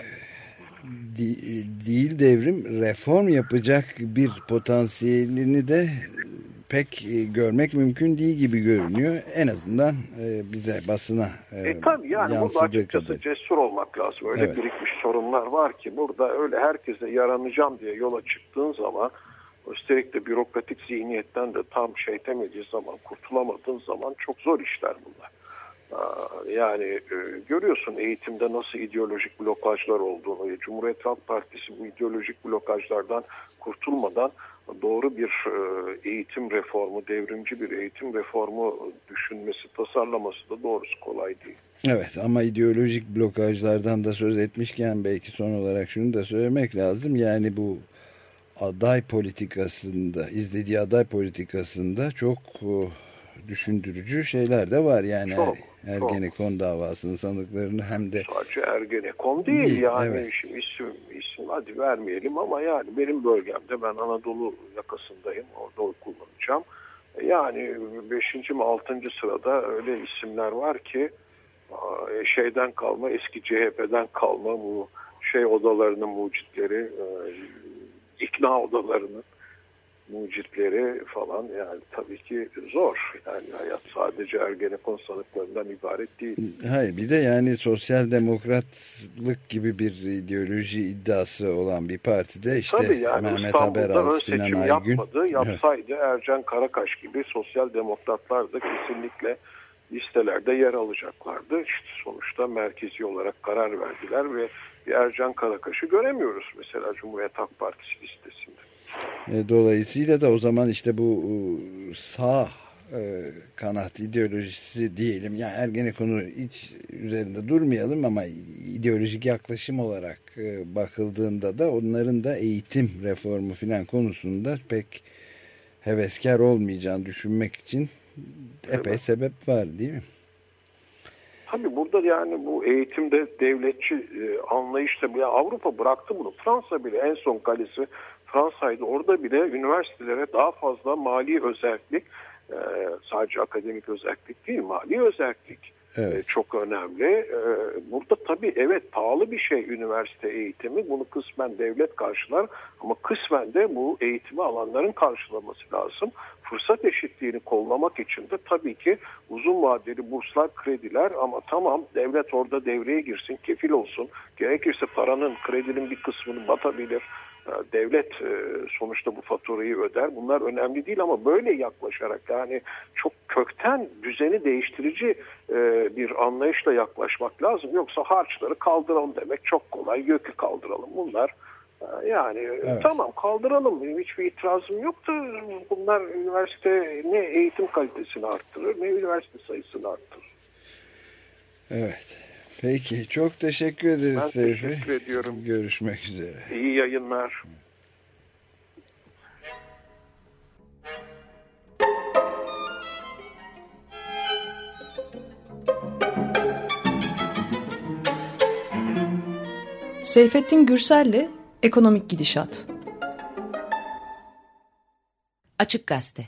değil devrim, reform yapacak bir potansiyelini de pek görmek mümkün değil gibi görünüyor. En azından bize, basına tabii yani burada açıkçası kadar cesur olmak lazım. Öyle birikmiş sorunlar var ki burada öyle herkese yaranacağım diye yola çıktığın zaman, üstelik de bürokratik zihniyetten de tam demediği zaman, kurtulamadığın zaman çok zor işler bunlar. Yani görüyorsun eğitimde nasıl ideolojik blokajlar olduğunu. Cumhuriyet Halk Partisi bu ideolojik blokajlardan kurtulmadan doğru bir eğitim reformu, devrimci bir eğitim reformu düşünmesi, tasarlaması da doğrusu kolay değil. Evet, ama ideolojik blokajlardan da söz etmişken belki son olarak şunu da söylemek lazım. Yani bu aday politikasında, izlediği aday politikasında çok düşündürücü şeyler de var. Yani Ergenekon davasının sanıklarını hem de... Sadece Ergenekon değil yani. Evet. Şimdi isim hadi vermeyelim ama yani benim bölgemde, ben Anadolu yakasındayım. Orada oy kullanacağım. Yani 5. mi 6. sırada öyle isimler var ki şeyden kalma, eski CHP'den kalma bu odalarının mucitleri, ikna odalarının mucitleri falan, yani tabii ki zor. Yani hayat sadece Ergenekon sanıklarından ibaret değil. Hayır, bir de yani sosyal demokratlık gibi bir ideoloji iddiası olan bir partide işte yani Mehmet Haberal, Sinan Aygün yapsaydı Ercan Karakaş gibi sosyal demokratlar da kesinlikle listelerde yer alacaklardı. İşte sonuçta merkezi olarak karar verdiler ve bir Ercan Karakaş'ı göremiyoruz mesela Cumhuriyet Halk Partisi listesinde. Dolayısıyla da o zaman işte bu sağ kanat ideolojisi diyelim, yani Ergenekon'u hiç üzerinde durmayalım ama ideolojik yaklaşım olarak bakıldığında da onların da eğitim reformu filan konusunda pek heveskar olmayacağını düşünmek için epey sebep var değil mi? Tabii burada yani bu eğitimde devletçi anlayışta bile Avrupa bıraktı bunu. Fransa bile en son kalesi Fransa'ydı. Orada bile üniversitelere daha fazla mali özellik, sadece akademik özellik değil, mali özellik çok önemli. Burada tabii evet pahalı bir şey üniversite eğitimi. Bunu kısmen devlet karşılar ama kısmen de bu eğitimi alanların karşılaması lazım. Fırsat eşitliğini kollamak için de tabii ki uzun vadeli burslar, krediler, ama tamam devlet orada devreye girsin, kefil olsun. Gerekirse paranın, kredinin bir kısmını batabilir. Devlet sonuçta bu faturayı öder. Bunlar önemli değil ama böyle yaklaşarak, yani çok kökten düzeni değiştirici bir anlayışla yaklaşmak lazım. Yoksa harçları kaldıralım demek çok kolay. YÖK'ü kaldıralım. Bunlar yani tamam kaldıralım. Hiçbir itirazım yok da bunlar üniversite ne eğitim kalitesini arttırır ne üniversite sayısını arttırır. Evet. Peki. Çok teşekkür ederiz. Ben Seyfi. teşekkür ediyorum. Görüşmek üzere. İyi yayınlar. Seyfettin Gürsel'le Ekonomik Gidişat. Açık Gazete.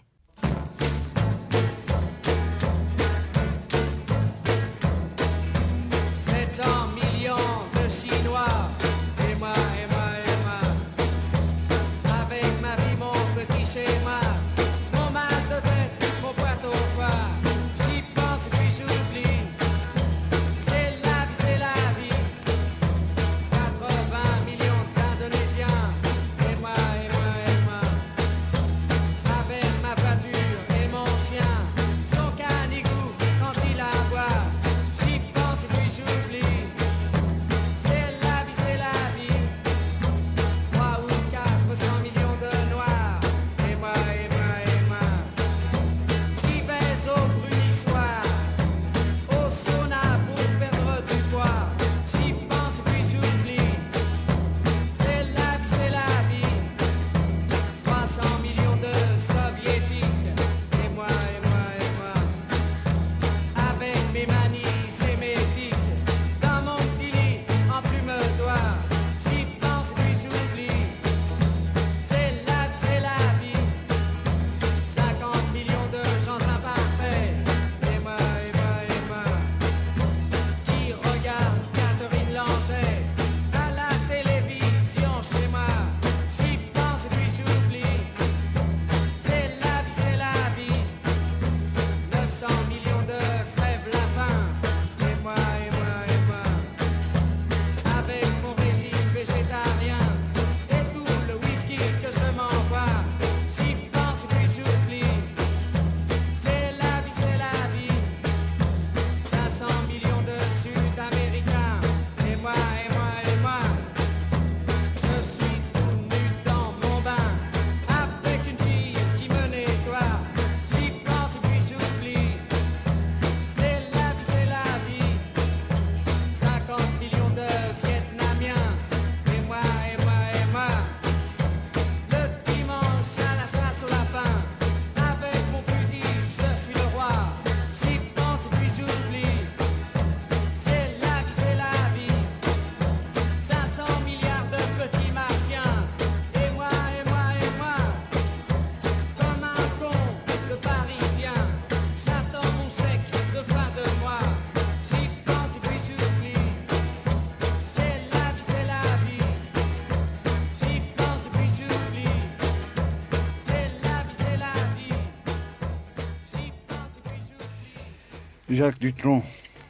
Jacques Dutronc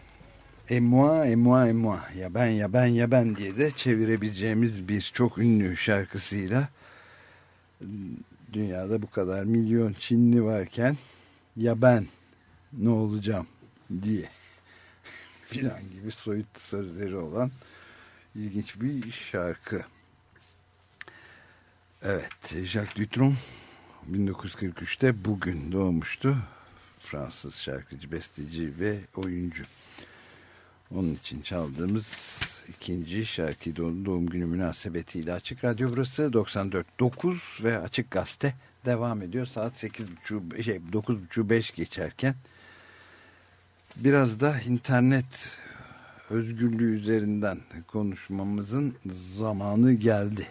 et moi, et moi, et moi. Ya ben, ya ben, ya ben diye de çevirebileceğimiz bir çok ünlü şarkısıyla dünyada bu kadar milyon Çinli varken ya ben ne olacağım diye filan gibi soyut sözleri olan İlginç bir şarkı. Evet, Jacques Dutronc 1943'te bugün doğmuştu. Fransız şarkıcı, besteci ve oyuncu. Onun için çaldığımız ikinci şarkı doğum günü münasebetiyle Açık Radyo burası 94.9 ve Açık Gazete devam ediyor. Saat 9.30 5 geçerken biraz da internet özgürlüğü üzerinden konuşmamızın zamanı geldi.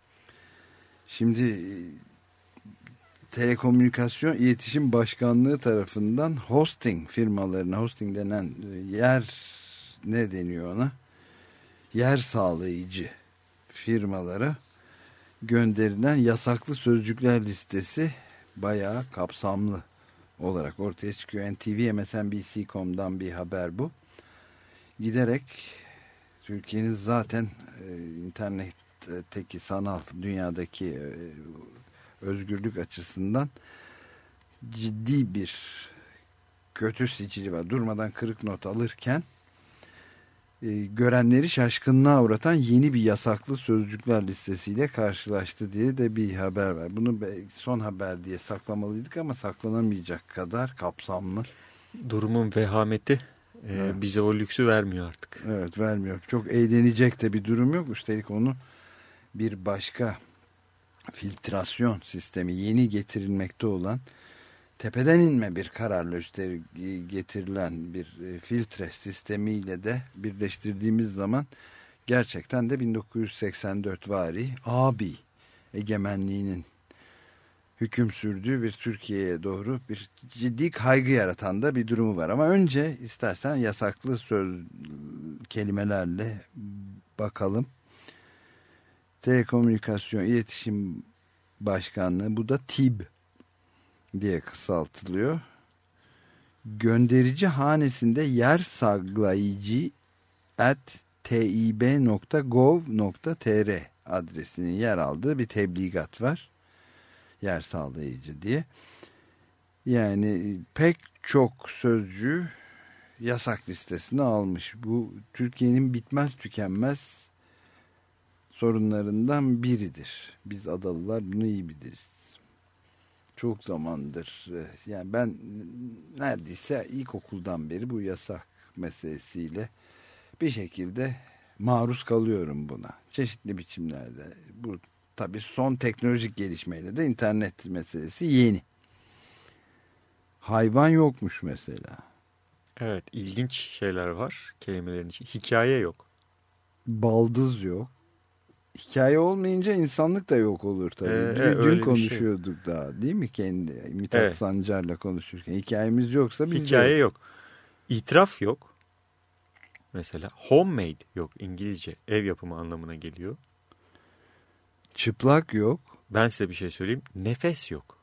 Şimdi Telekomünikasyon İletişim Başkanlığı tarafından hosting firmalarına, hosting denen ne deniyor ona? Yer sağlayıcı firmalara gönderilen yasaklı sözcükler listesi bayağı kapsamlı olarak ortaya çıkıyor. NTV, MSNBC.com'dan bir haber bu. Giderek Türkiye'nin zaten internetteki sanal dünyadaki özgürlük açısından ciddi bir kötü sicili var. Durmadan kırık not alırken görenleri şaşkınlığa uğratan yeni bir yasaklı sözcükler listesiyle karşılaştı diye de bir haber var. Bunu son haber diye saklamalıydık ama saklanamayacak kadar kapsamlı. Durumun vehameti bize o lüksü vermiyor artık. Evet, vermiyor. Çok eğlenecek de bir durum yok. Üstelik onu bir başka filtrasyon sistemi, yeni getirilmekte olan, tepeden inme bir kararla üstelik getirilen bir filtre sistemiyle de birleştirdiğimiz zaman gerçekten de 1984 vari abi egemenliğinin hüküm sürdüğü bir Türkiye'ye doğru bir ciddi kaygı yaratan da bir durumu var. Ama önce istersen yasaklı kelimelerle bakalım. Telekomünikasyon İletişim Başkanlığı, bu da TİB diye kısaltılıyor. Gönderici hanesinde yer saklayıcı @tib.gov.tr adresinin yer aldığı bir tebligat var. Yer sağlayıcı diye. Yani pek çok sözcüğü yasak listesine almış. Bu Türkiye'nin bitmez tükenmez sorunlarından biridir. Biz Adalılar bunu iyi biliriz. Çok zamandır, yani ben neredeyse ilkokuldan beri bu yasak meselesiyle bir şekilde maruz kalıyorum buna. Çeşitli biçimlerde. Bu tabii son teknolojik gelişmeyle de internet meselesi yeni. Hayvan yokmuş mesela. Evet, ilginç şeyler var kelimelerin için. Hikaye yok. Baldız yok. Hikaye olmayınca insanlık da yok olur tabii. Dün konuşuyorduk daha, değil mi, Mithat Sancar'la konuşurken. Hikayemiz yoksa biz hikaye yok. İtiraf yok. Mesela homemade yok, İngilizce. Ev yapımı anlamına geliyor. Çıplak yok. Ben size bir şey söyleyeyim. Nefes yok.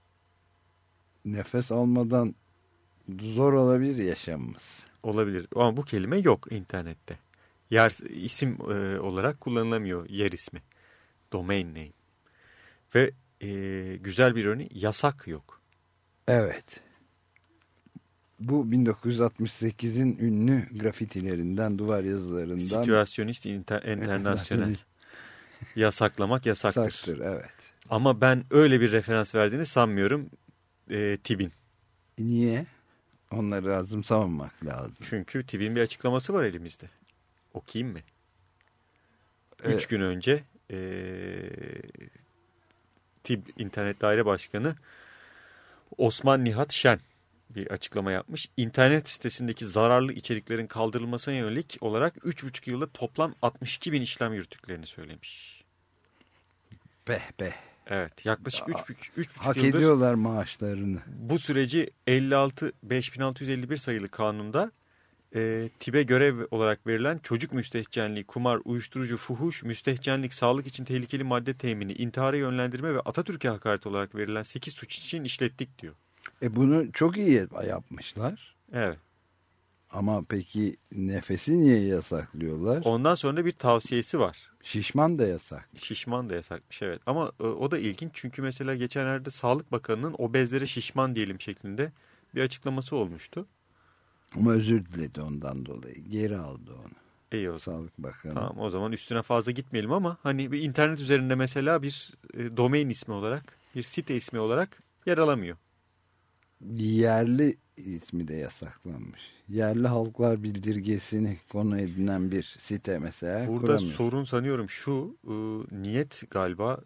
Nefes almadan zor olabilir yaşamımız. Olabilir ama bu kelime yok internette. İsim olarak kullanılamıyor, yer ismi. Domain name. Ve güzel bir örneği, yasak yok. Evet. Bu 1968'in ünlü grafitilerinden, duvar yazılarından. Situasyonist internasyonel. Yasaklamak yasaktır. Yasaktır, evet. Ama ben öyle bir referans verdiğini sanmıyorum TİB'in. Niye? Onları lazım savunmak lazım. Çünkü TİB'in bir açıklaması var elimizde. Okuyayım mı? 3 gün önce TİB İnternet Daire Başkanı Osman Nihat Şen bir açıklama yapmış. İnternet sitesindeki zararlı içeriklerin kaldırılmasına yönelik olarak 3,5 yılda toplam 62.000 işlem yürüttüklerini söylemiş. Evet, yaklaşık 3,5 hak yıldır ediyorlar maaşlarını. Bu süreci 56.5651 sayılı kanunda TİB'e görev olarak verilen çocuk müstehcenliği, kumar, uyuşturucu, fuhuş, müstehcenlik, sağlık için tehlikeli madde temini, intihara yönlendirme ve Atatürk'e hakaret olarak verilen 8 suç için işlettik diyor. Bunu çok iyi yapmışlar. Evet. Ama peki nefesi niye yasaklıyorlar? Ondan sonra bir tavsiyesi var. Şişman da yasak. Şişman da yasakmış, evet. Ama o da ilginç çünkü mesela geçenlerde Sağlık Bakanı'nın obezlere şişman diyelim şeklinde bir açıklaması olmuştu. Ama özür diledi ondan dolayı. Geri aldı onu. İyi o zaman. Sağlık Bakanı. Tamam, o zaman üstüne fazla gitmeyelim ama hani bir internet üzerinde mesela bir domain ismi olarak, bir site ismi olarak yer alamıyor. Yerli ismi de yasaklanmış. Yerli halklar bildirgesini konu edinen bir site mesela Burada kuramıyor. sorun sanıyorum şu, niyet galiba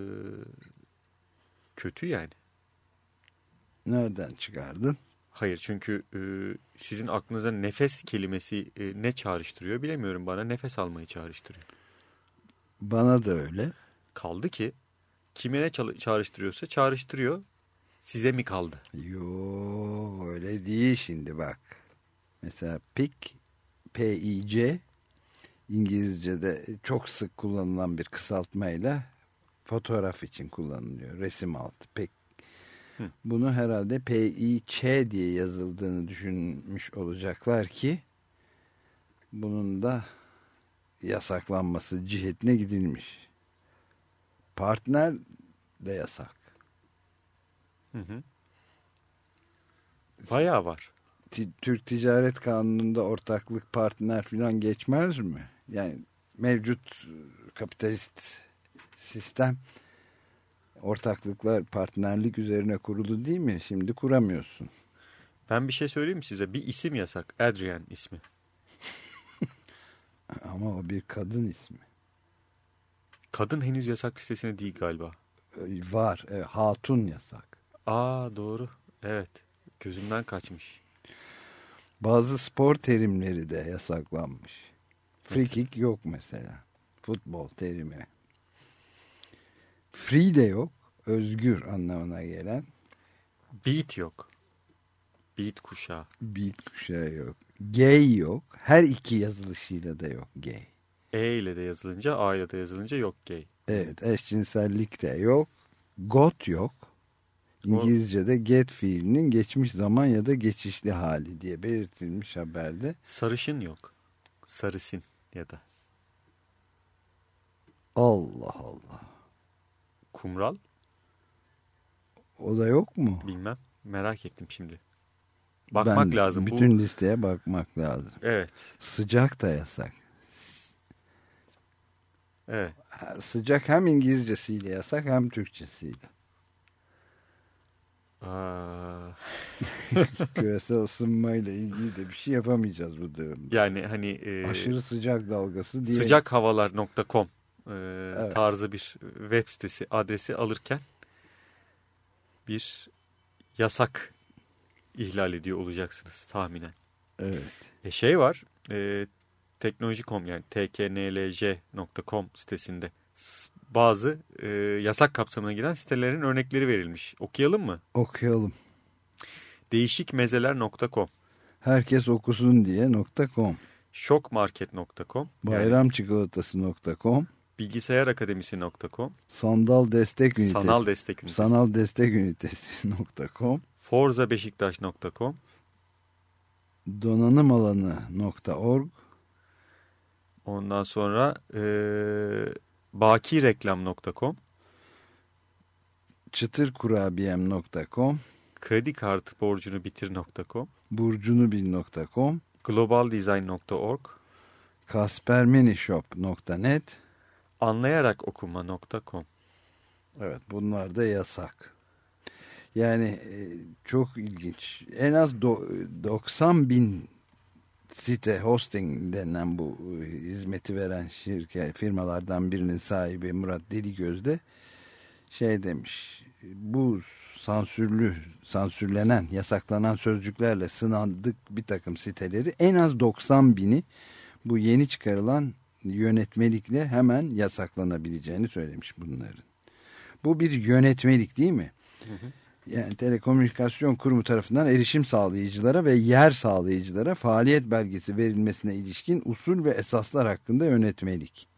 kötü yani. Nereden çıkardın? Hayır, çünkü sizin aklınıza nefes kelimesi ne çağrıştırıyor bilemiyorum, bana nefes almayı çağrıştırıyor. Bana da öyle. Kaldı ki kime ne çağrıştırıyorsa çağrıştırıyor, size mi kaldı? Yo, öyle değil şimdi bak. Mesela PIC, P-I-C İngilizce'de çok sık kullanılan bir kısaltmayla fotoğraf için kullanılıyor. Resim altı PIC. Bunu herhalde P-I-Ç diye yazıldığını düşünmüş olacaklar ki bunun da yasaklanması cihetine gidilmiş. Partner de yasak. Bayağı var. Türk Ticaret Kanunu'nda ortaklık, partner falan geçmez mi? Yani mevcut kapitalist sistem ortaklıklar, partnerlik üzerine kurulu değil mi? Şimdi kuramıyorsun. Ben bir şey söyleyeyim mi size? Bir isim yasak. Adrian ismi. Ama o bir kadın ismi. Kadın henüz yasak listesine değil galiba. Var. Hatun yasak. Aa, doğru. Evet. Gözümden kaçmış. Bazı spor terimleri de yasaklanmış. Free kick yok mesela. Futbol terimi. Free de yok. Özgür anlamına gelen. Beat yok. Beat kuşağı. Beat kuşağı yok. Gay yok. Her iki yazılışıyla da yok gay. E ile de yazılınca, A ile de yazılınca yok gay. Evet, eşcinsellik de yok. Got yok. İngilizce'de get fiilinin geçmiş zaman ya da geçişli hali diye belirtilmiş haberde. Sarışın yok. Sarısın ya da. Allah Allah. Kumral? O da yok mu? Bilmem. Merak ettim şimdi. Bakmak lazım. Bütün listeye bakmak lazım. Evet. Sıcak da yasak. Evet. Sıcak hem İngilizcesiyle yasak hem Türkçesiyle. Küresel ısınmayla ilgili de bir şey yapamayacağız bu durumda. Yani hani aşırı sıcak dalgası diye. Sıcakhavalar.com evet. tarzı bir web sitesi adresi alırken bir yasak ihlal ediyor olacaksınız tahminen. Evet. Şey var, teknoloji.com yani tknlj.com sitesinde bazı yasak kapsamına giren sitelerin örnekleri verilmiş. Okuyalım mı? Okuyalım. Değişikmezeler.com, herkes okusun diye .com, şokmarket.com, bayramçikolatası.com, bilgisayarakademisi.com, sanal destek ünitesi.com, forzabeşiktaş.com, donanımalanı.org, ondan sonra bakireklam.com, çıtırkurabiyem.com, kredi kartı borcunu bitir.com, burcunubil.com, globaldesign.org, kaspermenishop.net, anlayarakokuma.com. Evet, bunlar da yasak. Yani çok ilginç. En az 90 bin site hosting denen bu hizmeti veren firmalardan birinin sahibi Murat Deligöz'de şey demiş. Bu sansürlenen, yasaklanan sözcüklerle sınandık bir takım siteleri, en az 90 bini bu yeni çıkarılan yönetmelikle hemen yasaklanabileceğini söylemiş bunların. Bu bir yönetmelik değil mi? Hı hı. Yani Telekomünikasyon Kurumu tarafından erişim sağlayıcılara ve yer sağlayıcılara faaliyet belgesi verilmesine ilişkin usul ve esaslar hakkında yönetmelik.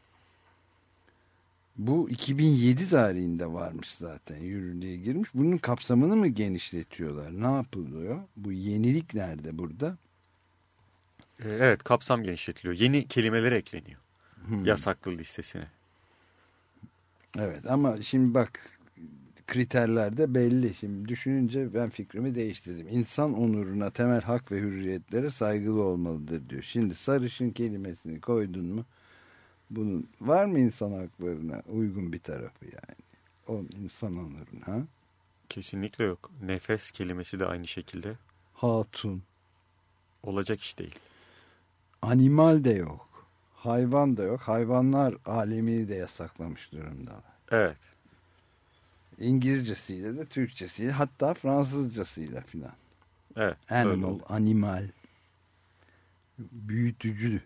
Bu 2007 tarihinde varmış zaten, yürürlüğe girmiş. Bunun kapsamını mı genişletiyorlar? Ne yapılıyor? Bu yenilik nerede burada? Evet, kapsam genişletiliyor. Yeni kelimeler ekleniyor. Yasaklı listesine. Evet ama şimdi bak, kriterler de belli. Şimdi düşününce ben fikrimi değiştirdim. İnsan onuruna, temel hak ve hürriyetlere saygılı olmalıdır diyor. Şimdi sarışın kelimesini koydun mu? Bunun var mı insan haklarına uygun bir tarafı yani? O insan onuruna. Ha? Kesinlikle yok. Nefes kelimesi de aynı şekilde. Hatun. Olacak iş değil. Animal de yok. Hayvan da yok. Hayvanlar alemini de yasaklamış durumda. Evet. İngilizcesiyle de Türkçesiyle, hatta Fransızcasıyla filan. Evet. Animal, animal. Büyütücü.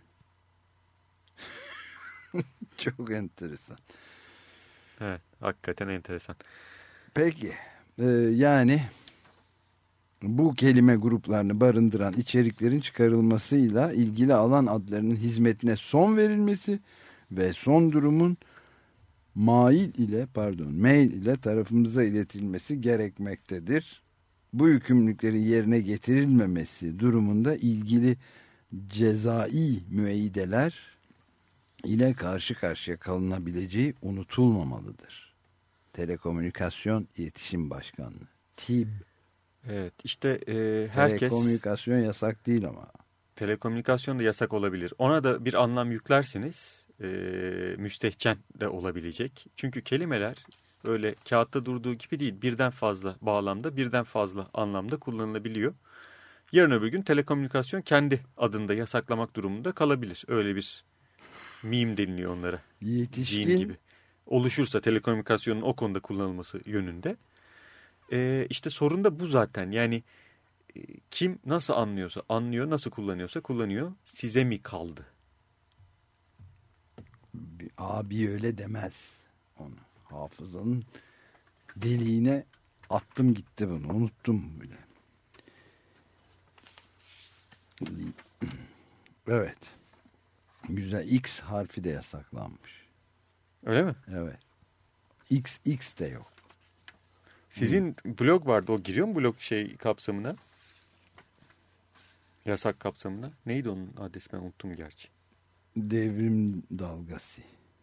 Çok enteresan. Evet, hakikaten enteresan. Peki, yani bu kelime gruplarını barındıran içeriklerin çıkarılmasıyla ilgili alan adlarının hizmetine son verilmesi ve son durumun mail ile tarafımıza iletilmesi gerekmektedir. Bu yükümlülüklerin yerine getirilmemesi durumunda ilgili cezai müeyyideler ile karşı karşıya kalınabileceği unutulmamalıdır. Telekomünikasyon İletişim Başkanlığı. TİB. Evet, işte herkes... Telekomünikasyon yasak değil ama. Telekomünikasyon da yasak olabilir. Ona da bir anlam yüklerseniz müstehcen de olabilecek. Çünkü kelimeler öyle kağıtta durduğu gibi değil. Birden fazla bağlamda, birden fazla anlamda kullanılabiliyor. Yarın öbür gün telekomünikasyon kendi adında yasaklamak durumunda kalabilir. Öyle bir meme deniliyor onlara. Yetişkin Cin gibi. Oluşursa telekomünikasyonun o konuda kullanılması yönünde. İşte sorun da bu zaten. Yani kim nasıl anlıyorsa anlıyor, nasıl kullanıyorsa kullanıyor. Size mi kaldı? Abi öyle demez. Onu hafızanın deliğine attım gitti bunu. Unuttum bile. Evet. Güzel. X harfi de yasaklanmış. Öyle mi? Evet. X de yok. Sizin blog vardı. O giriyor mu blog kapsamına? Yasak kapsamına. Neydi onun adresi, ben unuttum gerçi. Devrim dalgası.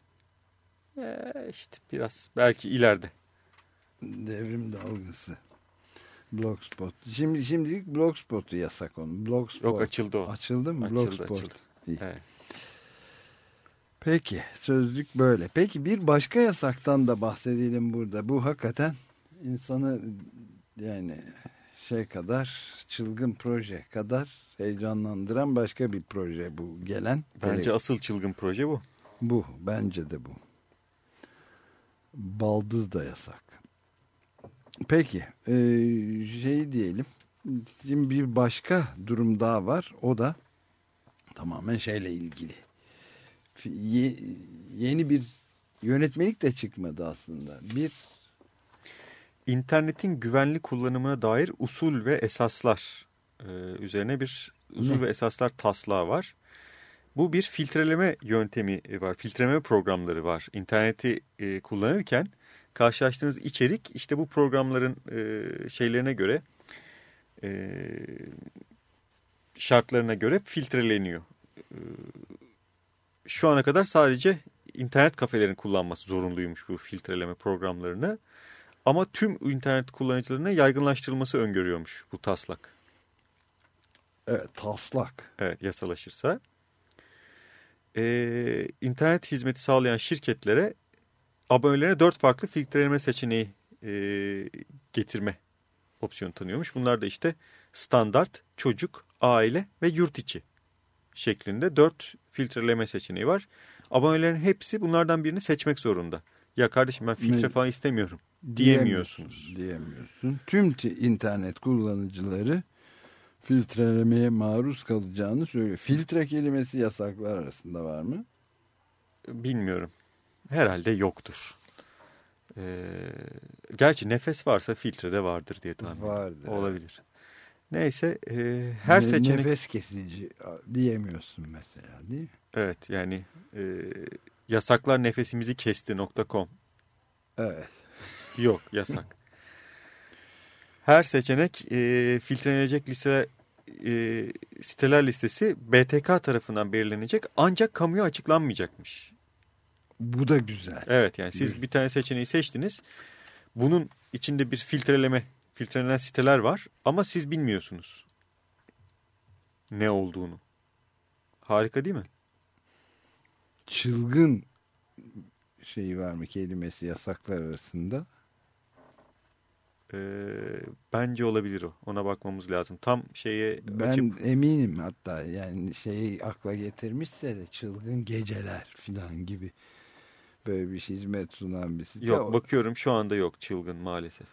İşte biraz belki ileride. Devrim dalgası. Blogspot. Şimdilik Blogspot'u yasak onun. Blogspot. Yok, açıldı o. Açıldı mı? Açıldı. İyi. Evet. Peki, sözlük böyle. Peki bir başka yasaktan da bahsedelim burada. Bu hakikaten insanı yani kadar, çılgın proje kadar heyecanlandıran başka bir proje bu gelen. Bence asıl çılgın proje bu. Bu, bence de bu. Baldız da yasak. Peki, diyelim. Şimdi bir başka durum daha var. O da tamamen şeyle ilgili. Yeni bir yönetmelik de çıkmadı aslında. İnternetin güvenli kullanımına dair usul ve esaslar üzerine bir usul ve esaslar taslağı var. Bu bir filtreleme yöntemi var. Filtreleme programları var. İnterneti kullanırken karşılaştığınız içerik işte bu programların şeylerine göre, şartlarına göre filtreleniyor. Şu ana kadar sadece internet kafelerin kullanması zorunluymuş bu filtreleme programlarını. Ama tüm internet kullanıcılarına yaygınlaştırılması öngörüyormuş bu taslak. Evet, taslak. Evet, yasalaşırsa. İnternet hizmeti sağlayan şirketlere abonelerine 4 farklı filtreleme seçeneği getirme opsiyonu tanıyormuş. Bunlar da işte standart, çocuk, aile ve yurt içi şeklinde 4 filtreleme seçeneği var. Abonelerin hepsi bunlardan birini seçmek zorunda. Ya kardeşim ben filtre falan istemiyorum diyemiyorsunuz. Diyemiyorsun. Tüm internet kullanıcıları filtrelemeye maruz kalacağını söylüyor. Filtre kelimesi yasaklar arasında var mı? Bilmiyorum. Herhalde yoktur. Gerçi nefes varsa filtre de vardır diye tahmin ediyorum. Vardır. Olabilir. Neyse her seçenek... Nefes kesici diyemiyorsun mesela, değil mi? Evet, yani yasaklarnefesimizikesti.com. Evet. Yok, yasak. Her seçenek filtrelenecek siteler listesi BTK tarafından belirlenecek ancak kamuya açıklanmayacakmış. Bu da güzel. Evet, yani siz bir tane seçeneği seçtiniz. Bunun içinde bir filtrelenen siteler var ama siz bilmiyorsunuz ne olduğunu. Harika değil mi? Çılgın şeyi var mı kelimesi yasaklar arasında? Bence olabilir o. Ona bakmamız lazım. Tam şeye ben açıp... eminim hatta yani şeyi akla getirmişse de çılgın geceler falan gibi böyle bir hizmet sunan bir site. Yok, bakıyorum şu anda yok çılgın maalesef.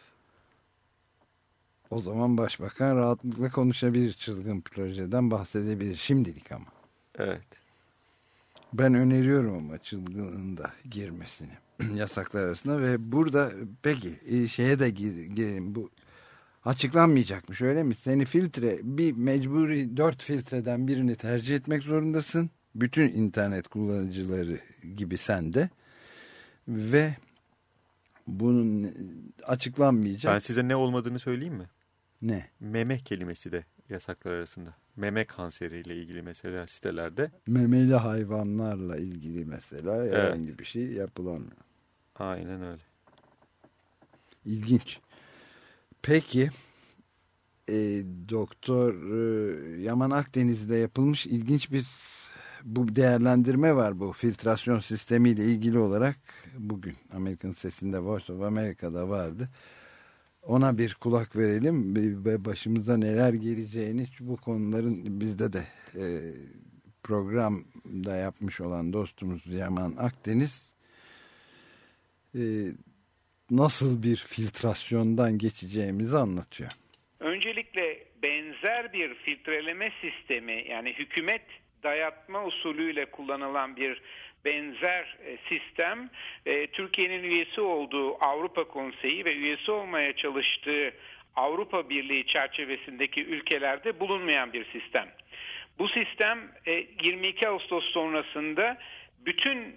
O zaman başbakan rahatlıkla konuşabilir, çılgın projeden bahsedebilir şimdilik ama. Evet. Ben öneriyorum ama çılgının da girmesini yasaklar arasında ve burada peki şeye de girelim, bu açıklanmayacakmış öyle mi? Seni bir mecburi 4 filtreden birini tercih etmek zorundasın. Bütün internet kullanıcıları gibi sen de ve bunun açıklanmayacak. Ben size ne olmadığını söyleyeyim mi? Ne? Meme kelimesi de yasaklar arasında. Meme kanseriyle ilgili mesela sitelerde. Memeli hayvanlarla ilgili mesela herhangi bir şey yapılamıyor. Aynen öyle. İlginç. Peki Doktor Yaman Akdeniz'de yapılmış ilginç bir bu değerlendirme var, bu filtrasyon sistemiyle ilgili olarak bugün Amerikan Sesi'nde, Voice of America'da vardı. Ona bir kulak verelim ve başımıza neler geleceğini, bu konuların bizde de programda yapmış olan dostumuz Yaman Akdeniz nasıl bir filtrasyondan geçeceğimizi anlatıyor. Öncelikle benzer bir filtreleme sistemi, yani hükümet dayatma usulüyle kullanılan bir benzer sistem Türkiye'nin üyesi olduğu Avrupa Konseyi ve üyesi olmaya çalıştığı Avrupa Birliği çerçevesindeki ülkelerde bulunmayan bir sistem. Bu sistem 22 Ağustos sonrasında bütün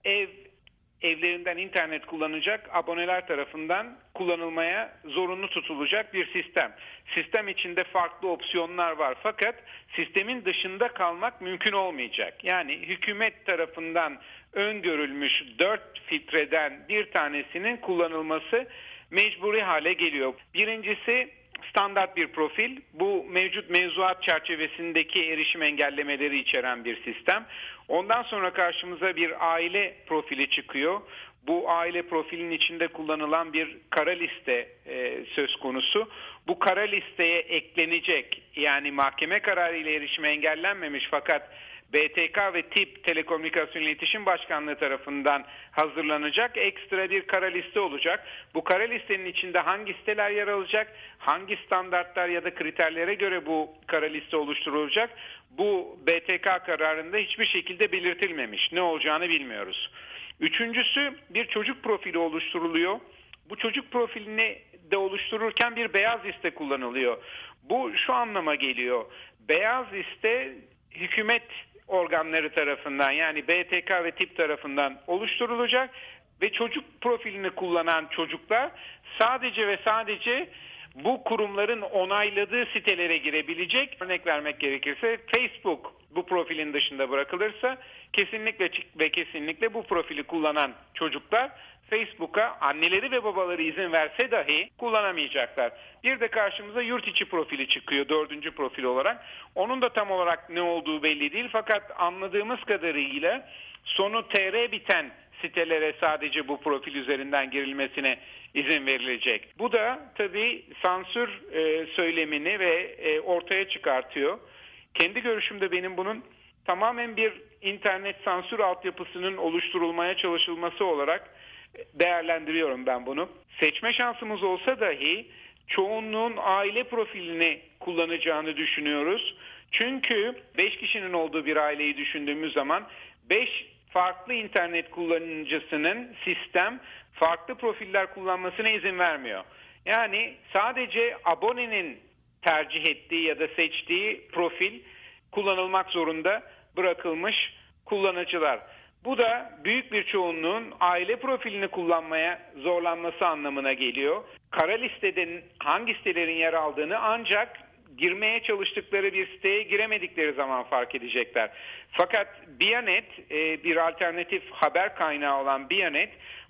evlerinden internet kullanacak aboneler tarafından kullanılmaya zorunlu tutulacak bir sistem. Sistem içinde farklı opsiyonlar var fakat sistemin dışında kalmak mümkün olmayacak. Yani hükümet tarafından öngörülmüş 4 filtreden bir tanesinin kullanılması mecburi hale geliyor. Birincisi standart bir profil. Bu mevcut mevzuat çerçevesindeki erişim engellemeleri içeren bir sistem. Ondan sonra karşımıza bir aile profili çıkıyor. Bu aile profilinin içinde kullanılan bir kara liste söz konusu. Bu kara listeye eklenecek, yani mahkeme kararı ile erişime engellenmemiş fakat BTK ve TİP Telekomünikasyon İletişim Başkanlığı tarafından hazırlanacak ekstra bir kara liste olacak. Bu kara listenin içinde hangi siteler yer alacak, hangi standartlar ya da kriterlere göre bu kara liste oluşturulacak, bu BTK kararında hiçbir şekilde belirtilmemiş. Ne olacağını bilmiyoruz. Üçüncüsü, bir çocuk profili oluşturuluyor. Bu çocuk profilini de oluştururken bir beyaz liste kullanılıyor. Bu şu anlama geliyor. Beyaz liste hükümet organları tarafından, yani BTK ve TİP tarafından oluşturulacak ve çocuk profilini kullanan çocuklar sadece ve sadece bu kurumların onayladığı sitelere girebilecek. Örnek vermek gerekirse Facebook bu profilin dışında bırakılırsa kesinlikle ve kesinlikle bu profili kullanan çocuklar Facebook'a anneleri ve babaları izin verse dahi kullanamayacaklar. Bir de karşımıza yurt içi profili çıkıyor, 4. profil olarak. Onun da tam olarak ne olduğu belli değil fakat anladığımız kadarıyla sonu TR biten sitelere sadece bu profil üzerinden girilmesine izin verilecek. Bu da tabii sansür söylemini ve ortaya çıkartıyor. Kendi görüşümde benim bunun tamamen bir internet sansür altyapısının oluşturulmaya çalışılması olarak değerlendiriyorum ben bunu. Seçme şansımız olsa dahi çoğunluğun aile profilini kullanacağını düşünüyoruz. Çünkü 5 kişinin olduğu bir aileyi düşündüğümüz zaman 5 farklı internet kullanıcısının sistem farklı profiller kullanmasına izin vermiyor. Yani sadece abonenin tercih ettiği ya da seçtiği profil kullanılmak zorunda bırakılmış kullanıcılar. Bu da büyük bir çoğunluğun aile profilini kullanmaya zorlanması anlamına geliyor. Kara listede hangi sitelerin yer aldığını ancak girmeye çalıştıkları bir siteye giremedikleri zaman fark edecekler. Fakat Bianet, bir alternatif haber kaynağı olan Bianet,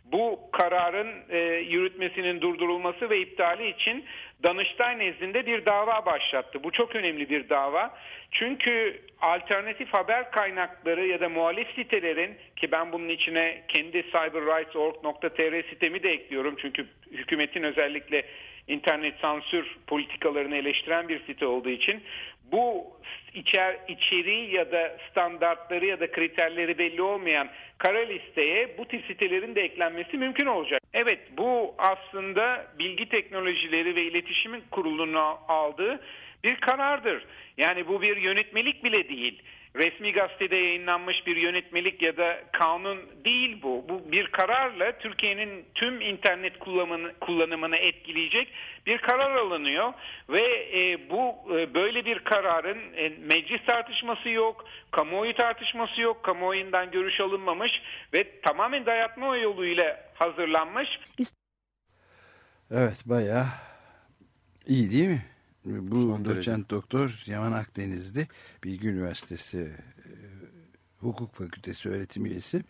bu kararın yürütmesinin durdurulması ve iptali için Danıştay nezdinde bir dava başlattı. Bu çok önemli bir dava. Çünkü alternatif haber kaynakları ya da muhalif sitelerin, ki ben bunun içine kendi cyberrights.org.tr sitemi de ekliyorum. Çünkü hükümetin özellikle internet sansür politikalarını eleştiren bir site olduğu için bu içeriği ya da standartları ya da kriterleri belli olmayan kara listeye bu tip sitelerin de eklenmesi mümkün olacak. Evet, bu aslında Bilgi Teknolojileri ve İletişim Kurulu'nun aldığı bir karardır. Yani bu bir yönetmelik bile değil. Resmi gazetede yayınlanmış bir yönetmelik ya da kanun değil bu. Bu bir kararla Türkiye'nin tüm internet kullanımını etkileyecek bir karar alınıyor ve bu böyle bir kararın meclis tartışması yok, kamuoyu tartışması yok, kamuoyundan görüş alınmamış ve tamamen dayatma yoluyla hazırlanmış. Evet, bayağı iyi değil mi? Bu Son doçent doktor Yaman Akdeniz'di. Bilgi Üniversitesi Hukuk Fakültesi öğretim üyesi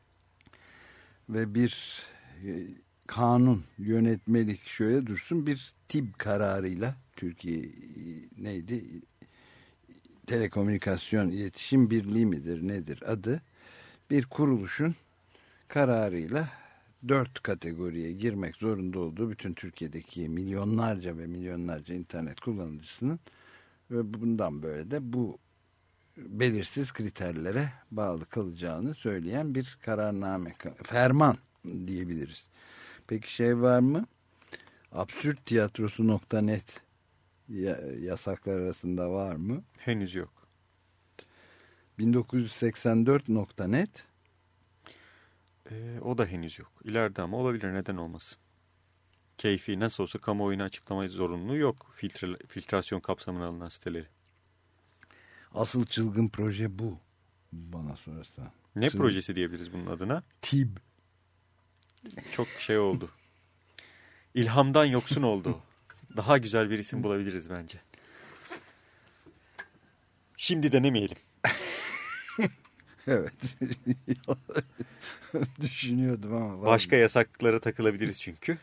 ve bir kanun, yönetmelik şöyle dursun, bir TİB kararıyla Türkiye neydi? Telekomünikasyon İletişim Birliği midir nedir adı? Bir kuruluşun kararıyla 4 kategoriye girmek zorunda olduğu bütün Türkiye'deki milyonlarca ve milyonlarca internet kullanıcısının ve bundan böyle de bu belirsiz kriterlere bağlı kalacağını söyleyen bir kararname, ferman diyebiliriz. Peki şey var mı? Absürttiyatrosu.net yasaklar arasında var mı? Henüz yok. 1984.net o da henüz yok. İleride ama olabilir, neden olmasın. Keyfi nasıl olsa kamuoyuna açıklama zorunluluğu yok. Filtrasyon kapsamına alınan siteleri. Asıl çılgın proje bu. Bana sorarsan. Ne projesi diyebiliriz bunun adına? TİB. Çok şey oldu. İlhamdan yoksun oldu. Daha güzel bir isim bulabiliriz bence. Şimdi denemeyelim. Evet. Düşünüyordum ama. Başka yasaklara takılabiliriz çünkü.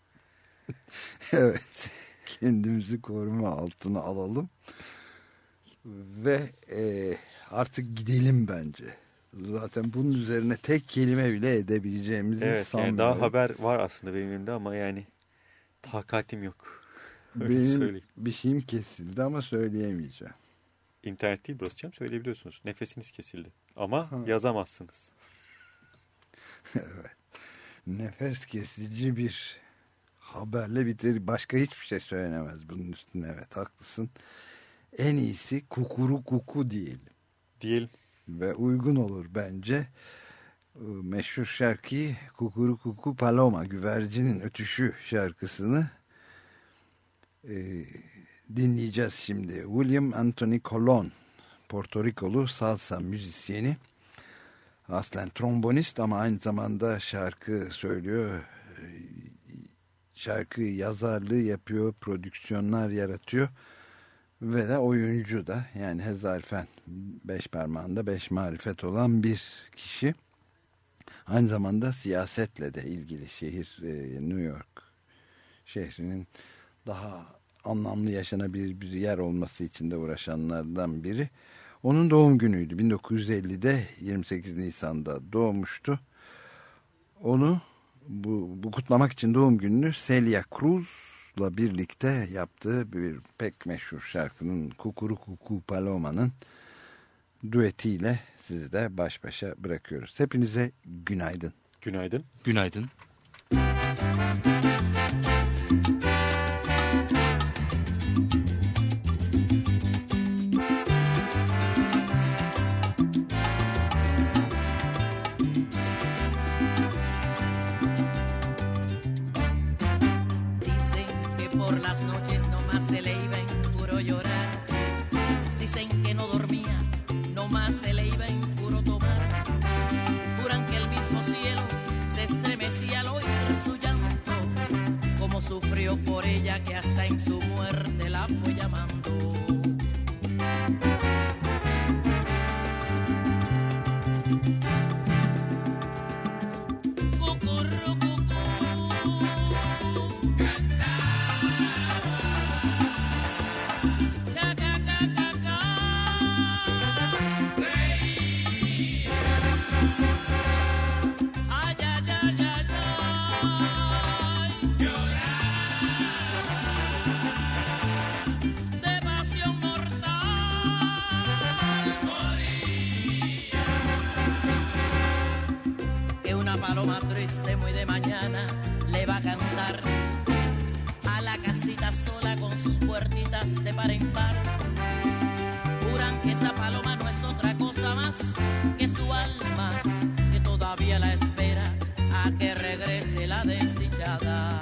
Evet. Kendimizi koruma altına alalım. Ve artık gidelim bence. Zaten bunun üzerine tek kelime bile edebileceğimizi sanmıyorum. Yani daha haber var aslında benim elimde ama yani takatim yok. Benim bir şeyim kesildi ama söyleyemeyeceğim. İnternet değil burası canım, söyleyebiliyorsunuz. Nefesiniz kesildi ama yazamazsınız. Evet. Nefes kesici bir haberle biter. Başka hiçbir şey söylenemez bunun üstüne. Evet, haklısın. En iyisi kukuru kuku diyelim. Diyelim. Ve uygun olur bence. Meşhur şarkıyı Kukuru Kuku Paloma, güvercinin ötüşü şarkısını dinleyeceğiz şimdi. William Anthony Colon, Porto Rikolu salsa müzisyeni. Aslen trombonist ama aynı zamanda şarkı söylüyor. Şarkı yazarlığı yapıyor, prodüksiyonlar yaratıyor. Ve de oyuncu da, yani hezarfen, 5 parmağında 5 marifet olan bir kişi. Aynı zamanda siyasetle de ilgili, şehir New York şehrinin daha anlamlı yaşanabilir bir yer olması için de uğraşanlardan biri. Onun doğum günüydü. 1950'de 28 Nisan'da doğmuştu. Onu bu kutlamak için doğum gününü Celia Cruz'la birlikte yaptığı bir pek meşhur şarkının Kukuru Kuku Paloma'nın düetiyle sizi de baş başa bırakıyoruz. Hepinize günaydın. Günaydın. Günaydın. Por las noches nomás se le iba en puro llorar. Dicen que no dormía, nomás se le iba en puro tomar. Juran que el mismo cielo se estremecía al oír su llanto. Como sufrió por ella que hasta en su muerte la fue llamando. Cucurru, paloma triste muy de mañana le va a cantar a la casita sola con sus puertitas de par en par. Juran que esa paloma no es otra cosa más que su alma, que todavía la espera a que regrese la desdichada.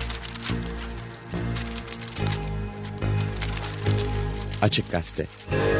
Açık Gazete.